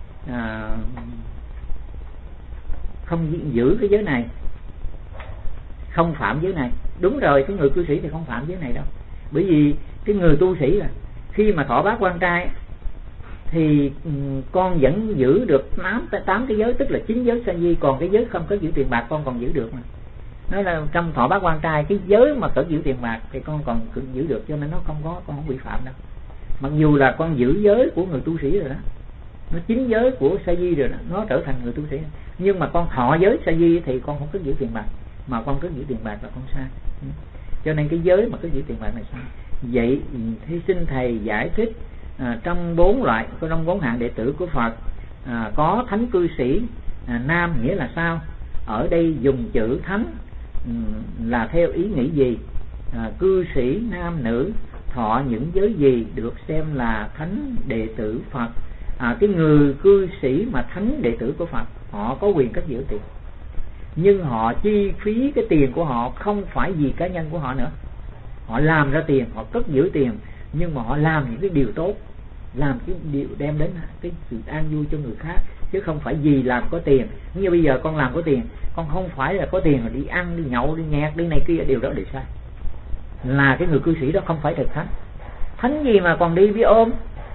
không giữ cái giới này, không phạm giới này. Đúng rồi, cái người cư sĩ thì không phạm giới này đâu, bởi vì cái người tu sĩ là khi mà thọ bát quan trai thì con vẫn giữ được 8 cái giới, tức là 9 giới sa di, còn cái giới không cất giữ tiền bạc con còn giữ được mà. Nói là trong thọ bát quan trai cái giới mà cất giữ tiền bạc thì con còn giữ được, cho nên nó con không bị phạm đâu. Mặc dù là con giữ giới của người tu sĩ rồi đó, nó 9 giới của sa di rồi đó, nó trở thành người tu sĩ, nhưng mà con thọ giới sa di thì con không cất giữ tiền bạc, mà con cất giữ tiền bạc là con sai. Cho nên cái giới mà cất giữ tiền bạc này sai. Vậy thì xin thầy giải thích trong 4 loại, trong 4 hạng đệ tử của Phật có thánh cư sĩ nam nghĩa là sao? Ở đây dùng chữ thánh là theo ý nghĩ gì? Cư sĩ nam nữ thọ những giới gì được xem là thánh đệ tử Phật? Cái người cư sĩ mà thánh đệ tử của Phật họ có quyền cất giữ tiền, nhưng họ chi phí cái tiền của họ không phải vì cá nhân của họ nữa. Họ làm ra tiền, họ cất giữ tiền, nhưng mà họ làm những cái điều tốt, làm cái điều đem đến cái sự an vui cho người khác, chứ không phải vì làm có tiền. Như bây giờ con làm có tiền, con không phải là có tiền rồi đi ăn, đi nhậu, đi nhẹt, đi này kia, điều đó đều sai. Là cái người cư sĩ đó không phải thực thánh. Thánh gì mà còn đi với ôm,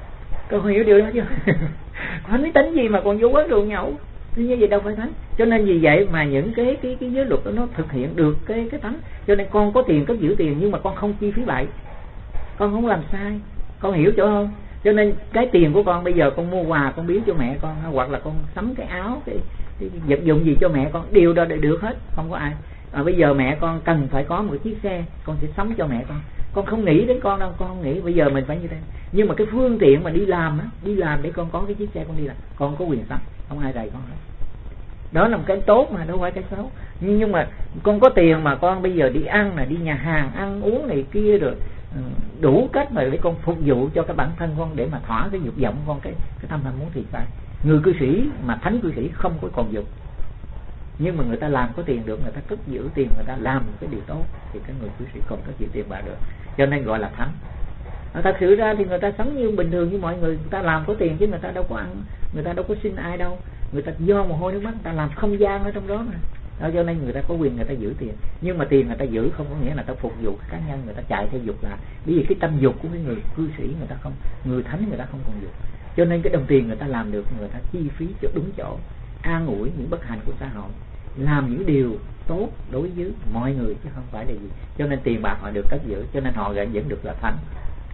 Con hiểu điều đó chưa? Thánh cái tính gì mà còn vô quán rượu nhậu, như vậy đâu phải thánh. Cho nên vì vậy mà những cái giới luật đó nó thực hiện được cái thánh. Cho nên con có tiền, cất giữ tiền, nhưng mà con không chi phí bậy, con không làm sai, con hiểu chỗ không? Cho nên cái tiền của con bây giờ con mua quà con biếu cho mẹ con, hoặc là con sắm cái áo, cái vật dụng gì cho mẹ con, điều đó được hết, không có ai. Bây giờ mẹ con cần phải có một chiếc xe, con sẽ sắm cho mẹ con không nghĩ đến con đâu, con không nghĩ bây giờ mình phải như thế. Nhưng mà cái phương tiện mà đi làm để con có cái chiếc xe con đi làm, con có quyền sắm, không ai rầy con hết. Đó là một cái tốt mà đâu phải cái xấu. Nhưng mà con có tiền mà con bây giờ đi ăn này, đi nhà hàng ăn uống này kia rồi đủ cách mà để con phục vụ cho cái bản thân con, để mà thỏa cái dục vọng con, cái tâm ham muốn thì phải. Người cư sĩ mà thánh cư sĩ không có còn dục, nhưng mà người ta làm có tiền được, người ta cất giữ tiền, người ta làm cái điều tốt, thì cái người cư sĩ còn cất giữ tiền bạc được, cho nên gọi là thánh. Thật sự ra thì người ta sống như bình thường như mọi người ta làm có tiền, chứ người ta đâu có ăn, người ta đâu có xin ai đâu, người ta do mồ hôi nước mắt, người ta làm không gian ở trong đó mà. Cho nên người ta có quyền người ta giữ tiền, nhưng mà tiền người ta giữ không có nghĩa là người ta phục vụ cá nhân, người ta chạy theo dục là bởi vì cái tâm dục của cái người cư sĩ người ta không, người thánh người ta không còn dục. Cho nên cái đồng tiền người ta làm được, người ta chi phí cho đúng chỗ, an ủi những bất hạnh của xã hội, làm những điều tốt đối với mọi người chứ không phải là gì. Cho nên tiền bạc họ được cất giữ, cho nên họ vẫn được là thánh.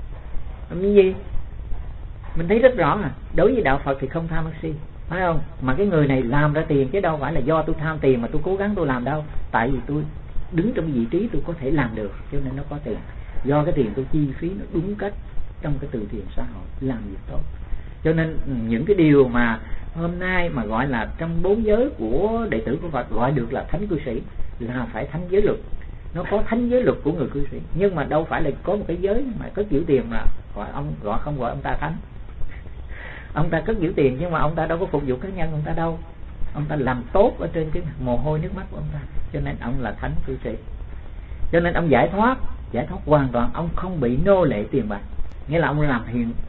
Như gì mình thấy rất rõ đối với đạo Phật thì không tham si, phải không? Mà cái người này làm ra tiền chứ đâu phải là do tôi tham tiền mà tôi cố gắng tôi làm đâu. Tại vì tôi đứng trong vị trí tôi có thể làm được, cho nên nó có tiền. Do cái tiền tôi chi phí nó đúng cách trong cái từ thiện xã hội, làm việc tốt. Cho nên những cái điều mà hôm nay mà gọi là trong 4 giới của đệ tử của Phật gọi được là thánh cư sĩ là phải thánh giới luật. Nó có thánh giới luật của người cư sĩ, nhưng mà đâu phải là có một cái giới mà cất giữ tiền mà không gọi ông ta thánh. Ông ta cất giữ tiền nhưng mà ông ta đâu có phục vụ cá nhân ông ta đâu, ông ta làm tốt ở trên cái mồ hôi nước mắt của ông ta, cho nên ông là thánh cư sĩ. Cho nên ông giải thoát hoàn toàn, ông không bị nô lệ tiền bạc, nghĩa là ông làm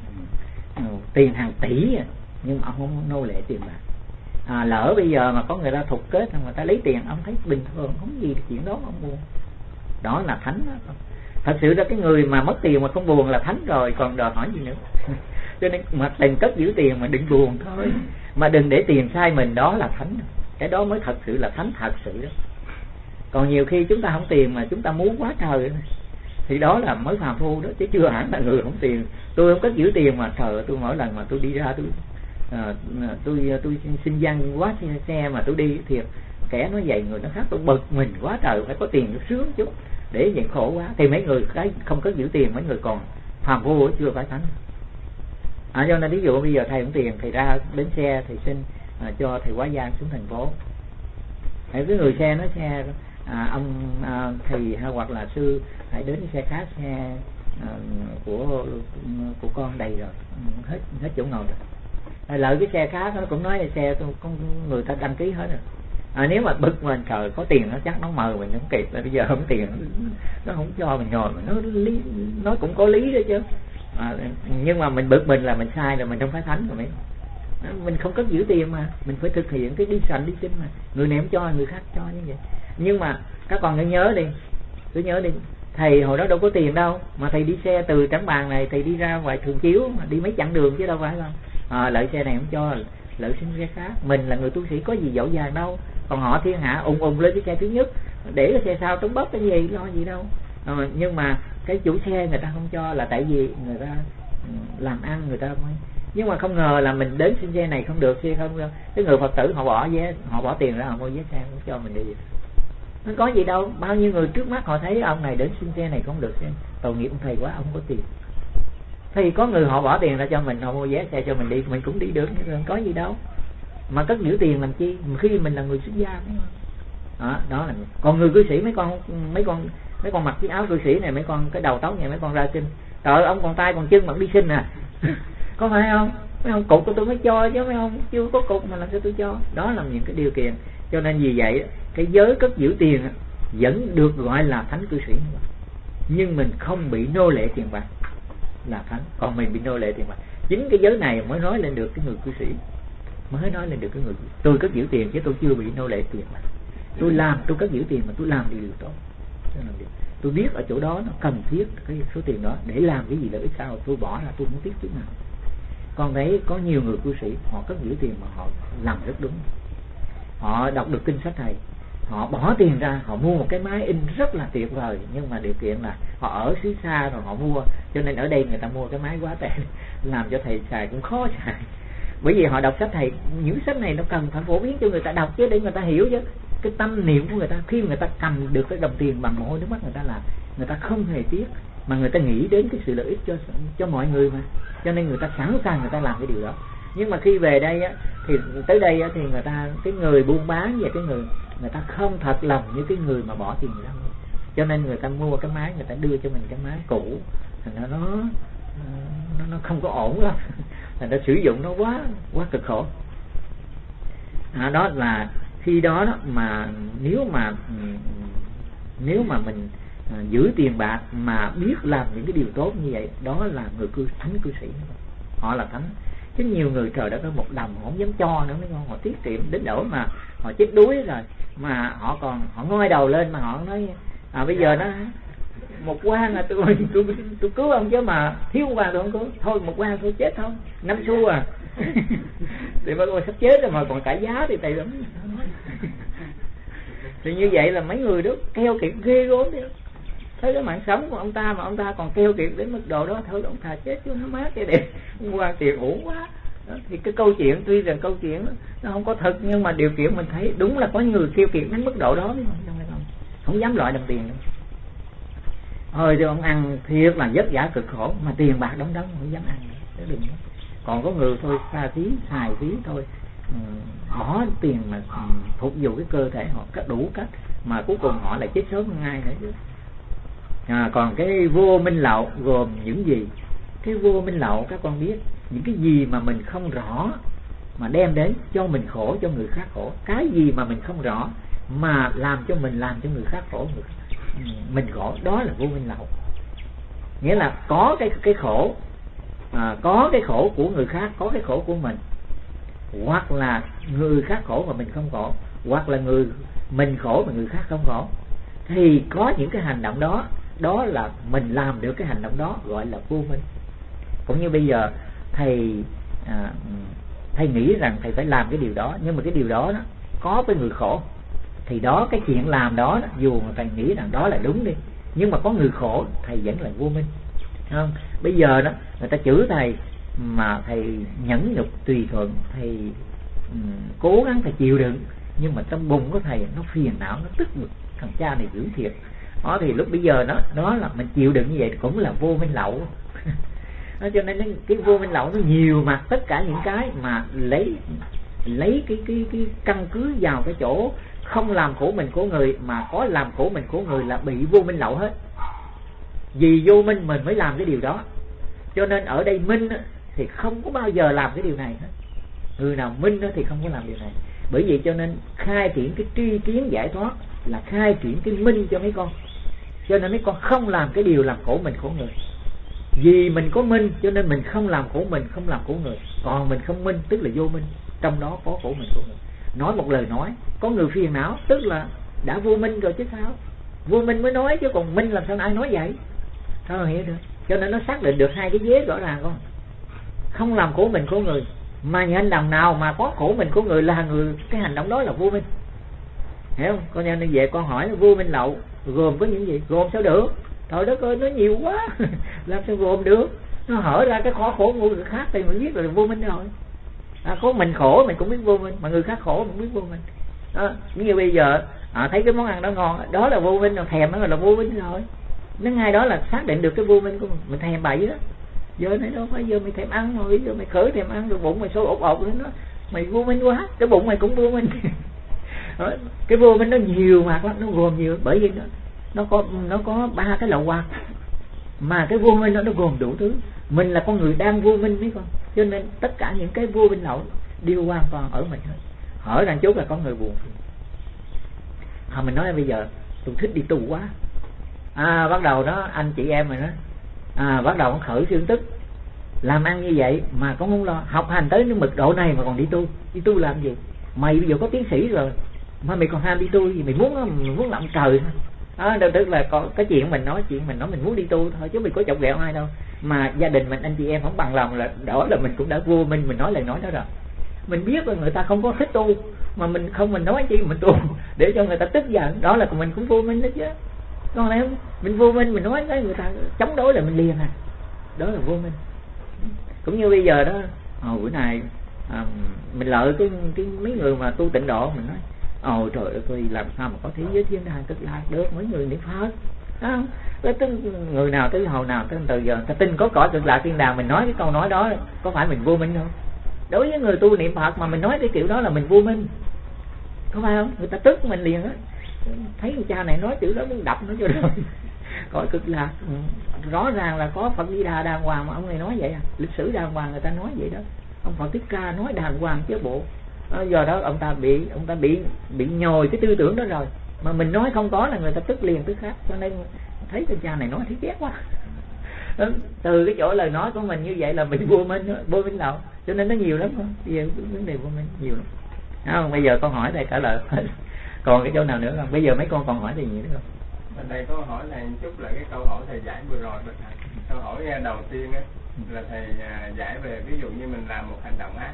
tiền hàng tỷ nhưng mà ông không nô lệ tiền bạc. Lỡ bây giờ mà có người ta thục kết, người ta lấy tiền, ông thấy bình thường, không gì chuyện đó ông buồn, đó là thánh đó. Thật sự ra cái người mà mất tiền mà không buồn là thánh rồi, còn đòi hỏi gì nữa. Cho nên mà tiền cất giữ tiền mà đừng buồn thôi, mà đừng để tiền sai mình, đó là thánh. Cái đó mới thật sự là thánh thật sự đó. Còn nhiều khi chúng ta không tiền mà chúng ta muốn quá trời thì đó là mới phàm phu đó, chứ chưa hẳn là người không tiền. Tôi không cất giữ tiền mà trời, tôi mỗi lần mà tôi đi ra tôi xin văn quá xe mà tôi đi thiệt, kẻ nó vậy người nó khác, tôi bực mình quá trời, phải có tiền nó sướng chút, để vậy khổ quá. Thì mấy người cái không cất giữ tiền, mấy người còn phàm phu chưa phải thánh. Cho nên ví dụ bây giờ thầy không tiền, thầy ra bến xe thầy xin cho thầy quá giang xuống thành phố. Thầy cái người xe nói xe ông thầy hoặc là sư hãy đến xe khác, xe của con đầy rồi, hết chỗ ngồi rồi. Lợi cái xe khác nó cũng nói là xe tôi có người ta đăng ký hết rồi. Nếu mà bực mình trời có tiền nó chắc nó mời mình không kịp, là bây giờ không tiền nó không cho mình ngồi, mà nó cũng có lý đó chứ. Nhưng mà mình bực mình là mình sai rồi, mình không phải thánh rồi. Mình không cất giữ tiền mà mình phải thực hiện cái đi sành đi xin mà người này không cho người khác cho như vậy. Nhưng mà các con cứ nhớ đi, thầy hồi đó đâu có tiền đâu mà thầy đi xe từ Trảng Bàng này thầy đi ra ngoài Thường Chiếu mà đi mấy chặng đường chứ đâu phải đâu. Lợi xe này không cho, lợi xin xe khác. Mình là người tu sĩ có gì dỗ dàng đâu, còn họ thiên hạ ùng lên cái xe thứ nhất, để cái xe sau trống bóp cái gì, lo gì đâu. Nhưng mà cái chủ xe người ta không cho là tại vì người ta làm ăn người ta mới. Nhưng mà không ngờ là mình đến xin xe này không được, xe không đâu. Cái người Phật tử họ bỏ tiền ra họ mua vé xe không cho mình đi. Nó có gì đâu, bao nhiêu người trước mắt họ thấy ông này đến xin xe này không được, tội nghiệp ông thầy quá, ông có tiền. Thì có người họ bỏ tiền ra cho mình, họ mua vé xe cho mình đi, mình cũng đi được, có gì đâu. Mà cất giữ tiền làm chi khi mình là người xuất gia, đúng không? Đó là. Còn người cư sĩ mấy con mặc chiếc áo cư sĩ này, mấy con cái đầu tóc này, mấy con ra xin. Trời, ông còn tay còn chân mà đi xin có phải không? Mấy ông cục của tôi mới cho chứ, mấy ông chưa có cục mà làm sao tôi cho. Đó là những cái điều kiện. Cho nên vì vậy cái giới cất giữ tiền vẫn được gọi là thánh cư sĩ, nhưng mình không bị nô lệ tiền bạc là thánh. Còn mình bị nô lệ tiền bạc, chính cái giới này mới nói lên được cái người cư sĩ, mới nói lên được cái người tôi cất giữ tiền chứ tôi chưa bị nô lệ tiền bạc. Tôi cất giữ tiền mà tôi làm điều tốt. Tôi biết ở chỗ đó nó cần thiết cái số tiền đó để làm cái gì lợi ích sao, tôi bỏ ra, tôi không tiếc chút nào. con thấy có nhiều người cư sĩ họ cất giữ tiền mà họ làm rất đúng. Họ đọc được kinh sách này, họ bỏ tiền ra, họ mua một cái máy in rất là tuyệt vời, nhưng mà điều kiện là họ ở xứ xa rồi họ mua, cho nên ở đây người ta mua cái máy quá tệ, làm cho thầy xài cũng khó xài. Bởi vì họ đọc sách thầy, những sách này nó cần phải phổ biến cho người ta đọc chứ, để người ta hiểu chứ. Cái tâm niệm của người ta khi người ta cầm được cái đồng tiền bằng mồ hôi nước mắt người ta làm, người ta không hề tiếc, mà người ta nghĩ đến cái sự lợi ích cho mọi người mà, cho nên người ta sẵn sàng người ta làm cái điều đó. Nhưng mà khi về đây á, thì tới đây á, thì người ta, cái người buôn bán và cái người ta không thật lòng như cái người mà bỏ tiền ra, cho nên người ta mua cái máy, người ta đưa cho mình cái máy cũ, thành nó không có ổn lắm, thành ra sử dụng nó quá cực khổ. Đó là khi đó mà nếu mà mình giữ tiền bạc mà biết làm những cái điều tốt như vậy, đó là người thánh cư sĩ, họ là thánh. Chứ nhiều người trời đất ơi, một đồng họ không dám cho nữa, mấy con họ tiết kiệm đến nỗi mà họ chết đuối rồi mà họ ngoi đầu lên mà họ nói bây giờ nó một quan là tôi cứu ông, chứ mà thiếu quan tôi không cứu, thôi một quan tôi chết thôi, 5 xu à. Thì mấy con sắp chết rồi mà còn cả giá thì tệ lắm. Thì như vậy là mấy người đó keo kiệt ghê gớm đi. Thấy cái mạng sống của ông ta mà ông ta còn keo kiệt đến mức độ đó, thôi ông thà chết chứ nó mát cái đẹp, qua tiền uổng quá. Đó, thì cái câu chuyện tuy rằng câu chuyện nó không có thật, nhưng mà điều kiện mình thấy đúng là có người keo kiệt đến mức độ đó, không dám loại đồng tiền nữa. Thôi thì ông ăn thiệt là vất vả cực khổ, mà tiền bạc đóng không dám ăn nữa, đừng. Còn có người thôi xa phí, xài phí thôi, bỏ tiền mà phục vụ cái cơ thể họ đủ cách, mà cuối cùng họ lại chết sớm hơn ai nữa chứ. Còn cái vô minh lậu gồm những gì? Cái vô minh lậu các con biết, những cái gì mà mình không rõ mà đem đến cho mình khổ, cho người khác khổ. Cái gì mà mình không rõ mà làm cho mình, làm cho người khác khổ, mình khổ, đó là vô minh lậu. Nghĩa là có cái khổ, có cái khổ của người khác, có cái khổ của mình, hoặc là người khác khổ mà mình không khổ, hoặc là mình khổ mà người khác không khổ, thì có những cái hành động đó, đó là mình làm được cái hành động đó, gọi là vô minh. Cũng như bây giờ thầy nghĩ rằng thầy phải làm cái điều đó, nhưng mà cái điều đó có với người khổ, thì đó, cái chuyện làm đó dù mà thầy nghĩ rằng đó là đúng đi, nhưng mà có người khổ thầy vẫn là vô minh, không? Bây giờ đó người ta chửi thầy mà thầy nhẫn nhục tùy thuận, thầy cố gắng thầy chịu đựng, nhưng mà trong bụng của thầy nó phiền não, nó tức bực, thằng cha này dữ thiệt. Đó thì lúc bây giờ đó là mình chịu đựng như vậy cũng là vô minh lậu. Cho nên cái vô minh lậu nó nhiều mặt, tất cả những cái mà lấy cái căn cứ vào cái chỗ không làm khổ mình của người mà có làm khổ mình của người là bị vô minh lậu hết. Vì vô minh mình mới làm cái điều đó, cho nên ở đây minh thì không có bao giờ làm cái điều này hết. Người nào minh thì không có làm điều này. Bởi vậy cho nên khai triển cái tri kiến giải thoát là khai triển cái minh cho mấy con. Cho nên mấy con không làm cái điều làm khổ mình khổ người. Vì mình có minh cho nên mình không làm khổ mình, không làm khổ người. Còn mình không minh tức là vô minh, trong đó có khổ mình khổ người. Nói một lời nói, có người phiền não tức là đã vô minh rồi chứ sao. Vô minh mới nói chứ còn minh làm sao ai nói vậy. Sao hiểu được. Cho nên nó xác định được hai cái vế rõ ràng con. Không làm khổ mình khổ người, mà những hành động nào mà có khổ mình khổ người là người, cái hành động đó là vô minh. Hiểu không? Con nên về con hỏi vô minh lậu gồm có những gì? Gồm sao được? Trời đất ơi, nó nhiều quá. Làm sao gồm được? Nó hở ra cái khó khổ của người khác thì mình biết là vô minh rồi. Có mình khổ mình cũng biết vô minh, mà người khác khổ mình cũng biết vô minh. Đó, như bây giờ thấy cái món ăn đó ngon, đó là vô minh, rồi thèm nó là vô minh rồi. Nó ngay đó là xác định được cái vô minh của mình thèm bậy đó. Giờ này đâu phải giờ mày thèm ăn rồi, giờ mày khởi thèm ăn rồi bụng mày sôi ột ột lên đó, mày vô minh quá, cái bụng mày cũng vô minh. Cái vô minh nó nhiều mặt lắm, nó gồm nhiều, bởi vì nó có 3 cái lậu hoặc, mà cái vô minh nó gồm đủ thứ. Mình là con người đang vô minh mấy con, cho nên tất cả những cái vô minh lậu đều hoàn toàn ở mình hết. Hỏi rằng chút là có người buồn. Mình nói bây giờ tôi thích đi tù quá. Bắt đầu đó anh chị em mình đó, bắt đầu nó khởi xương tức. Làm ăn như vậy mà cũng không lo, học hành tới những mực độ này mà còn đi tu làm gì? Mày bây giờ có tiến sĩ rồi mà mày còn ham đi tu gì? Mày muốn làm trời thôi. Tức là có cái chuyện mình nói mình muốn đi tu thôi, chứ mày có chọc ghẹo ai đâu. mà gia đình mình, anh chị em không bằng lòng là đó là mình cũng đã vô minh, mình nói lời nói đó rồi. Mình biết là người ta không có thích tu mà mình không, mình nói chi mình tu để cho người ta tức giận, đó là mình cũng vô minh đó chứ. Còn nếu mình vô minh mình nói cái người ta chống đối là mình liền à, đó là vô minh. Cũng như bây giờ đó, bữa này mình lợi cái mấy người mà tu tịnh độ, mình nói trời ơi làm sao mà có thế giới thiên đàng cực lạc được, mấy người niệm Phật không? Người nào tới hồi nào tới từ giờ ta tin có cõi cực lạc thiên đàng, mình nói cái câu nói đó có phải mình vô minh không? Đối với người tu niệm Phật mà mình nói cái kiểu đó là mình vô minh, có phải không? Người ta tức mình liền á, thấy người cha này nói chữ đó muốn đập nó cho rồi. Cõi cực lạc rõ ràng là có Phật Di Đà đàng hoàng mà ông này nói vậy à, lịch sử đàng hoàng người ta nói vậy đó, ông Phật Thích Ca nói đàng hoàng chứ bộ. Do đó ông ta bị nhồi cái tư tưởng đó rồi, mà mình nói không có là người ta tức liền tức khác, cho nên thấy cái cha này nói thấy ghét quá. Từ cái chỗ lời nói của mình như vậy là mình vô minh lậu, cho nên nó nhiều lắm. Bây giờ vấn đề vô minh nhiều lắm. Không, bây giờ con hỏi thầy trả lời. Còn cái chỗ nào nữa không? Bây giờ mấy con còn hỏi gì nữa không? Bên đây có hỏi này chút là cái câu hỏi thầy giải vừa rồi. Câu hỏi đầu tiên ấy, là thầy giải về ví dụ như mình làm một hành động ác,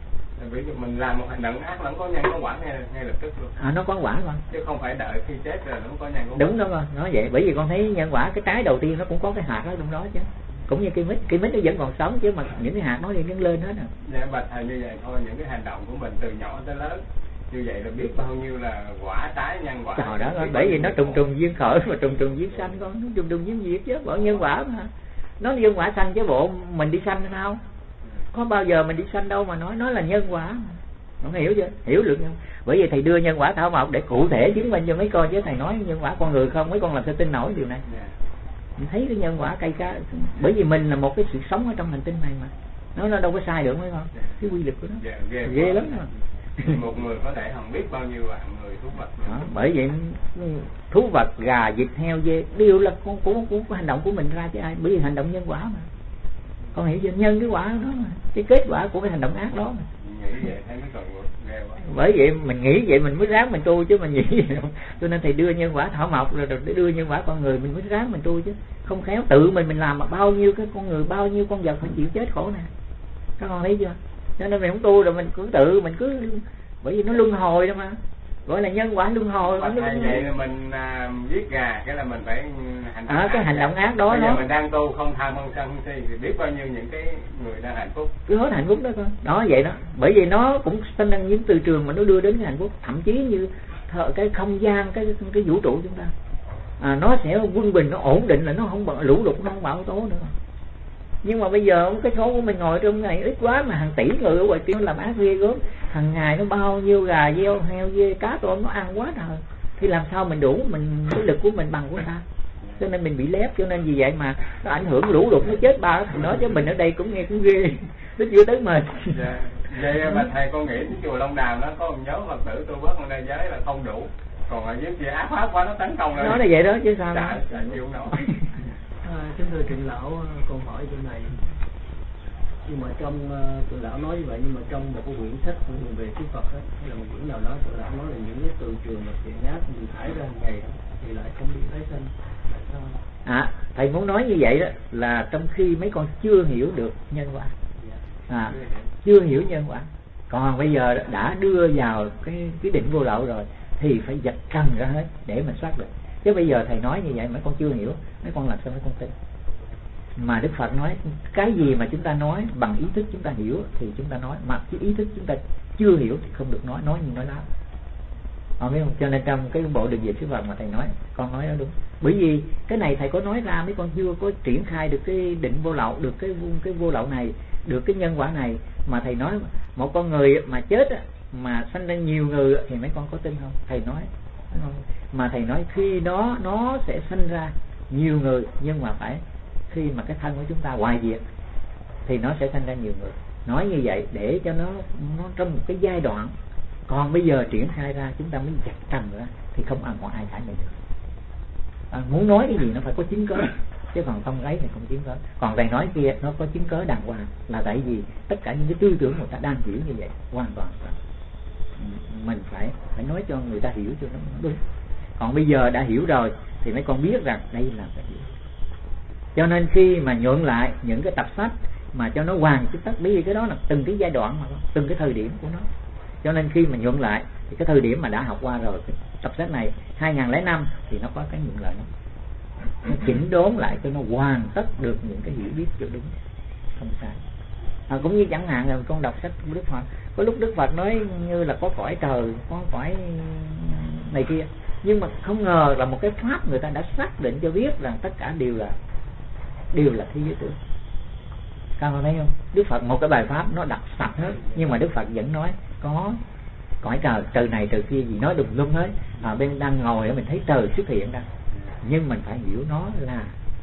ví dụ mình làm một hành động ác nó có nhân có quả ngay lập tức luôn. Nó có quả con, chứ không phải đợi khi chết rồi nó có nhân có quả. Đúng đó con, nói vậy. Bởi vì con thấy nhân quả cái trái đầu tiên nó cũng có cái hạt ở trong đó chứ. Cũng như cây mít nó vẫn còn sống chứ mà những cái hạt nó thì nhân lên hết rồi. Dạ bạch thầy, như vậy thôi, những cái hành động của mình từ nhỏ tới lớn như vậy là biết bao nhiêu là quả trái nhân quả. Trời đó, bởi vì nó trùng duyên khởi và trùng duyên sanh con, nó trùng duyên diệt chứ, bởi nhân quả mà. Nó nhân quả sanh chứ bộ mình đi sanh sao? Có bao giờ mình đi sanh đâu mà nói là nhân quả. Không hiểu chưa? Hiểu được không? Bởi vì thầy đưa nhân quả thảo mộc để cụ thể chứng minh cho mấy con, chứ thầy nói nhân quả con người không, mấy con làm sao tin nổi điều này. Mình thấy cái nhân quả cay cá, bởi vì mình là một cái sự sống ở trong hành tinh này mà. Nó đâu có sai được mấy con. Cái quy luật của nó ghê lắm mà. Một người có thể không biết bao nhiêu vạn người thú vật đó, bởi vậy thú vật, gà, vịt, heo, dê đều là của hành động của mình ra chứ ai, bởi vì hành động nhân quả mà. Con hiểu chưa? Nhân cái quả đó mà, cái kết quả của cái hành động ác đó mà. Nghĩ vậy thấy mới còn ghê quá. Bởi vậy mình nghĩ vậy mình mới ráng mình tu chứ mình nghĩ vậy không. Cho nên thầy đưa nhân quả thảo mộc rồi để đưa nhân quả con người mình mới ráng mình tu chứ. Không khéo tự mình làm mà bao nhiêu cái con người, bao nhiêu con vật phải chịu chết khổ nè. Các con thấy chưa? Cho nên mình không tu rồi mình cứ bởi vì nó luân hồi đó mà, gọi là nhân quả luân hồi. Vậy là mình giết gà cái là mình phải hành động cái hành động ác đó. Bây giờ mình đang tu không tham không sân không si thì biết bao nhiêu những cái người đang hạnh phúc, cứ hết hạnh phúc đó con. Đó vậy đó, bởi vì nó cũng sinh ra những từ trường mà nó đưa đến cái hạnh phúc, thậm chí như cái không gian, cái vũ trụ chúng ta nó sẽ quân bình, nó ổn định, là nó không bận lũ lụt, nó không bão tố nữa. Nhưng mà bây giờ cái số của mình ngồi trong này ít quá mà hàng tỷ người ở ngoài kia làm ác ghê gớm, hàng ngày nó bao nhiêu gà, heo, dê, cá, tôm nó ăn quá trời, thì làm sao mình đủ, cái lực của mình bằng của người ta. Cho nên mình bị lép, cho nên vì vậy mà nó ảnh hưởng lũ lụt, nó chết ba thằng đó, chứ mình ở đây cũng nghe cũng ghê, nó chưa tới mình. Vậy mà thầy con nghĩ cái chùa Long Đàm nó có một nhóm Phật tử tu bớt ở đây giới là không đủ, còn ở dưới kia ác pháp quá nó tấn công rồi. Nó là vậy đó chứ sao. Chả chịu nổi. Kính thưa trưởng lão, con hỏi chỗ này, nhưng mà trong trưởng lão nói như vậy, nhưng mà trong một cái quyển sách về Đức Phật ấy, hay là một quyển nào đó trưởng lão nói là những cái từ trường mà thiện ác mình thải ra hàng ngày thì lại không đi tái sanh. Thầy muốn nói như vậy đó là trong khi mấy con chưa hiểu được nhân quả, chưa hiểu nhân quả, còn bây giờ đã đưa vào cái định vô lậu rồi thì phải giật trần ra hết để mình soát được. Chứ bây giờ thầy nói như vậy mấy con chưa hiểu, mấy con làm sao mấy con tin. Mà Đức Phật nói cái gì mà chúng ta nói bằng ý thức chúng ta hiểu thì chúng ta nói, mà cái ý thức chúng ta chưa hiểu thì không được nói như nói láo. Biết không? Cho nên trong cái bộ đường về Sư Phật mà thầy nói, con nói đó đúng. Bởi vì cái này thầy có nói ra, mấy con chưa có triển khai được cái định vô lậu, được cái vô lậu này, được cái nhân quả này. Mà thầy nói một con người mà chết mà sanh ra nhiều người thì mấy con có tin không? Thầy nói mà thầy nói khi đó nó sẽ sanh ra nhiều người, nhưng mà phải khi mà cái thân của chúng ta hoại diệt thì nó sẽ sanh ra nhiều người. Nói như vậy để cho nó trong một cái giai đoạn. Còn bây giờ triển khai ra chúng ta mới chặt trần ra thì không ai giải này được. Muốn nói cái gì nó phải có chứng cớ, chứ còn không ấy thì không chứng cớ. Còn thầy nói kia nó có chứng cớ đàng hoàng, là tại vì tất cả những cái tư tưởng người ta đang hiểu như vậy hoàn toàn mình phải nói cho người ta hiểu cho nó đúng. Còn bây giờ đã hiểu rồi thì mấy con biết rằng đây là phải hiểu. Cho nên khi mà nhuận lại những cái tập sách mà cho nó hoàn tất, bởi vì cái đó là từng cái giai đoạn mà từng cái thời điểm của nó. Cho nên khi mà nhuận lại thì cái thời điểm mà đã học qua rồi, cái tập sách này 2005 thì nó có cái nhuận lại, nó chỉnh đốn lại cho nó hoàn tất được những cái hiểu biết cho đúng, không sai. Cũng như chẳng hạn là con đọc sách của Đức Phật, có lúc Đức Phật nói như là có cõi trời, có cõi này kia, nhưng mà không ngờ là một cái pháp người ta đã xác định cho biết rằng tất cả đều là thế giới tưởng. Các bạn thấy không? Đức Phật một cái bài pháp nó đặt sạch hết, nhưng mà Đức Phật vẫn nói có cõi trời, trời này trời kia gì nói đùng lum hết. Bên đang ngồi ở mình thấy trời xuất hiện ra, nhưng mình phải hiểu nó là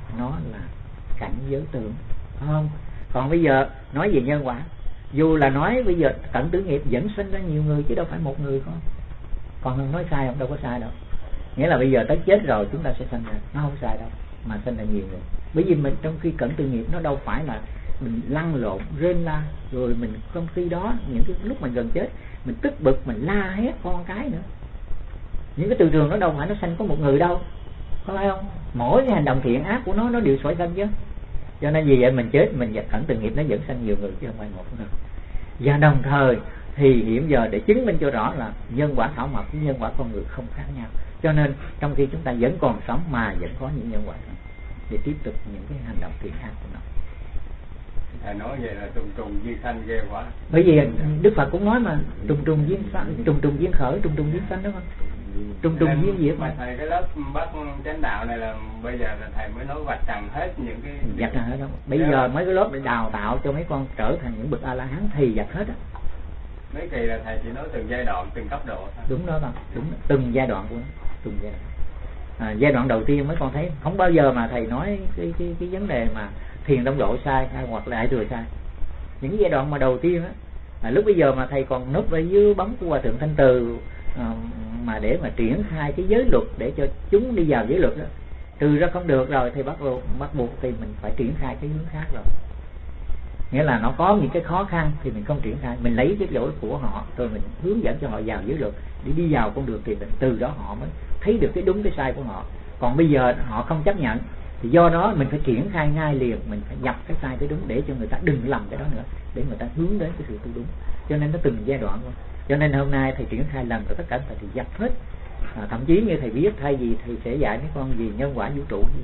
cảnh giới tưởng, không? Còn bây giờ nói về nhân quả, dù là nói bây giờ cận tử nghiệp vẫn sinh ra nhiều người chứ đâu phải một người không. Còn nói sai không? Đâu có sai đâu. Nghĩa là bây giờ tới chết rồi chúng ta sẽ sinh ra, nó không sai đâu, mà sinh ra nhiều người. Bởi vì mình trong khi cận tử nghiệp nó đâu phải là mình lăn lộn rên la, rồi mình trong khi đó những cái lúc mình gần chết mình tức bực, mình la hét con cái nữa. Những cái từ trường nó đâu phải nó sanh có một người đâu, có phải không? Mỗi cái hành động thiện ác của nó đều sỏi sanh chứ. Cho nên vì vậy mình chết, mình cận tử nghiệp nó vẫn sanh nhiều người chứ không phải một người. Và đồng thời thì hiện giờ để chứng minh cho rõ là nhân quả thảo mộc với nhân quả con người không khác nhau. Cho nên trong khi chúng ta vẫn còn sống mà vẫn có những nhân quả để tiếp tục những cái hành động thiện ác của nó. Thầy nói vậy là trùng trùng duyên sanh ghê quá. Bởi vì Đức Phật cũng nói mà trùng trùng duyên sanh, trùng trùng duyên khởi, trùng trùng duyên sanh, đúng không? Trùng trùng duyên diệt mà thầy cái lớp bác chánh đạo này là bây giờ là thầy mới nói vạch trần hết những cái vạch trần hết đó. Bây giờ mấy cái lớp để đào tạo cho mấy con trở thành những bậc A La Hán thì vạch hết á. Mấy kỳ là thầy chỉ nói từng giai đoạn, từng cấp độ thôi. Đúng đó con, đúng đó. Từng giai đoạn của nó, từng giai đoạn. Giai đoạn đầu tiên mấy con thấy không bao giờ mà thầy nói cái vấn đề mà thiền đông độ sai hay hoặc là đại thừa sai. Những giai đoạn mà đầu tiên á, lúc bây giờ mà thầy còn núp ở dưới bóng của Hòa Thượng Thanh Từ mà để mà triển khai cái giới luật để cho chúng đi vào giới luật đó, trừ ra không được rồi thì bắt buộc thì mình phải triển khai cái hướng khác rồi. Nghĩa là nó có những cái khó khăn thì mình không triển khai, mình lấy cái lỗi của họ rồi mình hướng dẫn cho họ vào giới luật để đi vào con đường thì từ đó họ mới thấy được cái đúng cái sai của họ. Còn bây giờ họ không chấp nhận thì do đó mình phải triển khai ngay liền, mình phải nhập cái sai tới đúng để cho người ta đừng làm cái đó nữa, để người ta hướng đến cái sự tu đúng. Cho nên nó từng giai đoạn thôi. Cho nên hôm nay thầy triển khai lần rồi tất cả thầy thì dập hết. Thậm chí như thầy biết thay vì thầy sẽ dạy mấy con gì nhân quả vũ trụ gì,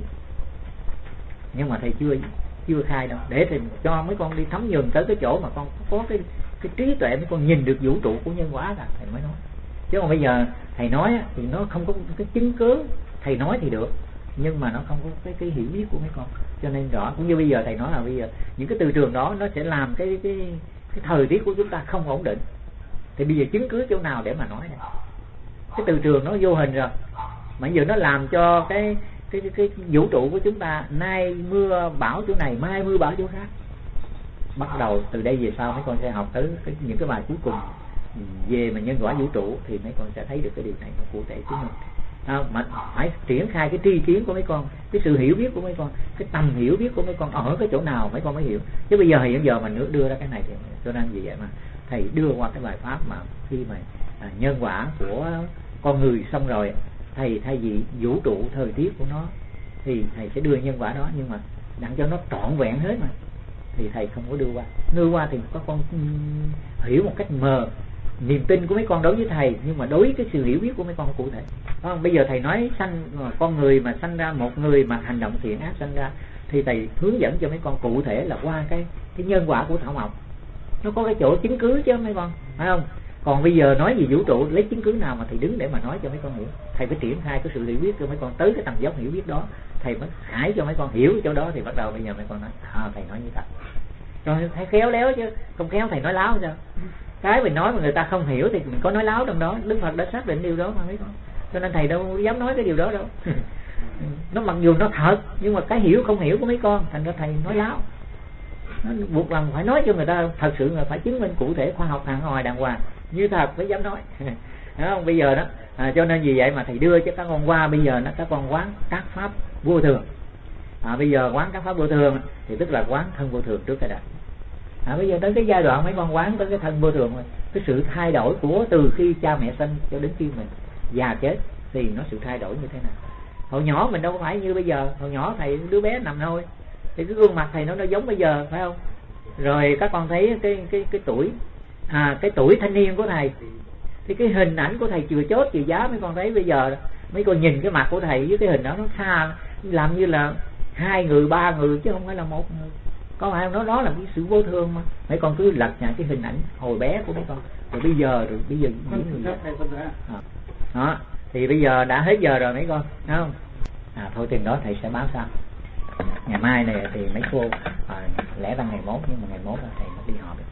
nhưng mà thầy chưa khai đâu, để thầy cho mấy con đi thấm nhuần tới cái chỗ mà con có cái trí tuệ, mấy con nhìn được vũ trụ của nhân quả là thầy mới nói. Chứ còn bây giờ thầy nói thì nó không có cái chứng cứ, thầy nói thì được nhưng mà nó không có cái hiểu biết của mấy con. Cho nên rõ cũng như bây giờ thầy nói là bây giờ những cái từ trường đó nó sẽ làm cái thời tiết của chúng ta không ổn định. Thì bây giờ chứng cứ chỗ nào để mà nói này? Cái từ trường nó vô hình rồi, mà giờ nó làm cho cái vũ trụ của chúng ta nay mưa bão chỗ này, mai mưa bão chỗ khác. Bắt đầu từ đây về sau mấy con sẽ học tới những cái bài cuối cùng về mà nhân quả vũ trụ thì mấy con sẽ thấy được cái điều này nó cụ thể chứ mình. Mà phải triển khai cái tri kiến của mấy con, cái sự hiểu biết của mấy con, cái tầm hiểu biết của mấy con ở cái chỗ nào mấy con mới hiểu. Chứ bây giờ hiện giờ mình đưa ra cái này thì cho nên vì vậy mà thầy đưa qua cái bài pháp mà khi mà nhân quả của con người xong rồi, thầy thay vì vũ trụ thời tiết của nó thì thầy sẽ đưa nhân quả đó, nhưng mà đặng cho nó trọn vẹn hết mà thì thầy không có đưa qua thì có con hiểu một cách mờ. Niềm tin của mấy con đối với thầy, nhưng mà đối với cái sự hiểu biết của mấy con cụ thể. Bây giờ thầy nói sanh con người mà sanh ra một người mà hành động thiện ác sanh ra, thì thầy hướng dẫn cho mấy con cụ thể là qua cái nhân quả của thảo mộc. Nó có cái chỗ chứng cứ chứ mấy con, phải không? Còn bây giờ nói về vũ trụ lấy chứng cứ nào mà thầy đứng để mà nói cho mấy con hiểu? Thầy phải triển khai cái sự hiểu biết cho mấy con tới cái tầm dốc hiểu biết đó, thầy mới hãy cho mấy con hiểu chỗ đó thì bắt đầu bây giờ mấy con nói thầy nói như thật. Rồi thầy khéo léo chứ, không khéo thầy nói láo sao? Cái mình nói mà người ta không hiểu thì mình có nói láo trong đó. Đức Phật đã xác định điều đó mà mấy con. Cho nên thầy đâu dám nói cái điều đó đâu. Nó mặc dù nó thật nhưng mà cái hiểu không hiểu của mấy con thành ra thầy nói láo. Nó buộc lòng phải nói cho người ta thật sự là phải chứng minh cụ thể khoa học hàng ngoài đàng hoàng như thật mới dám nói. Đúng không? Bây giờ đó cho nên vì vậy mà thầy đưa cho các con qua bây giờ nó các con quán các pháp vô thường. Bây giờ quán các pháp vô thường thì tức là quán thân vô thường trước cái đã. Bây giờ tới cái giai đoạn mấy con quán tới cái thân vô thường rồi, cái sự thay đổi của từ khi cha mẹ sinh cho đến khi mình già chết thì nó sự thay đổi như thế nào. Hồi nhỏ mình đâu phải như bây giờ, hồi nhỏ thầy đứa bé nằm thôi, thì cái gương mặt thầy nó giống bây giờ, phải không? Rồi các con thấy cái tuổi, cái tuổi thanh niên của thầy, thì cái hình ảnh của thầy chừa chốt chừa giá, mấy con thấy bây giờ mấy con nhìn cái mặt của thầy với cái hình đó nó xa, làm như là 2 người 3 người chứ không phải là 1 người. Có phải không? Đó là cái sự vô thương mà. Mấy con cứ lật lại cái hình ảnh hồi bé của mấy con, rồi bây giờ những người đó. Thì bây giờ đã hết giờ rồi mấy con, đúng không? Thôi tiền đó thầy sẽ báo sau. Ngày mai này thì mấy cô lẽ ra ngày mốt, nhưng mà ngày mốt là thầy nó đi họp.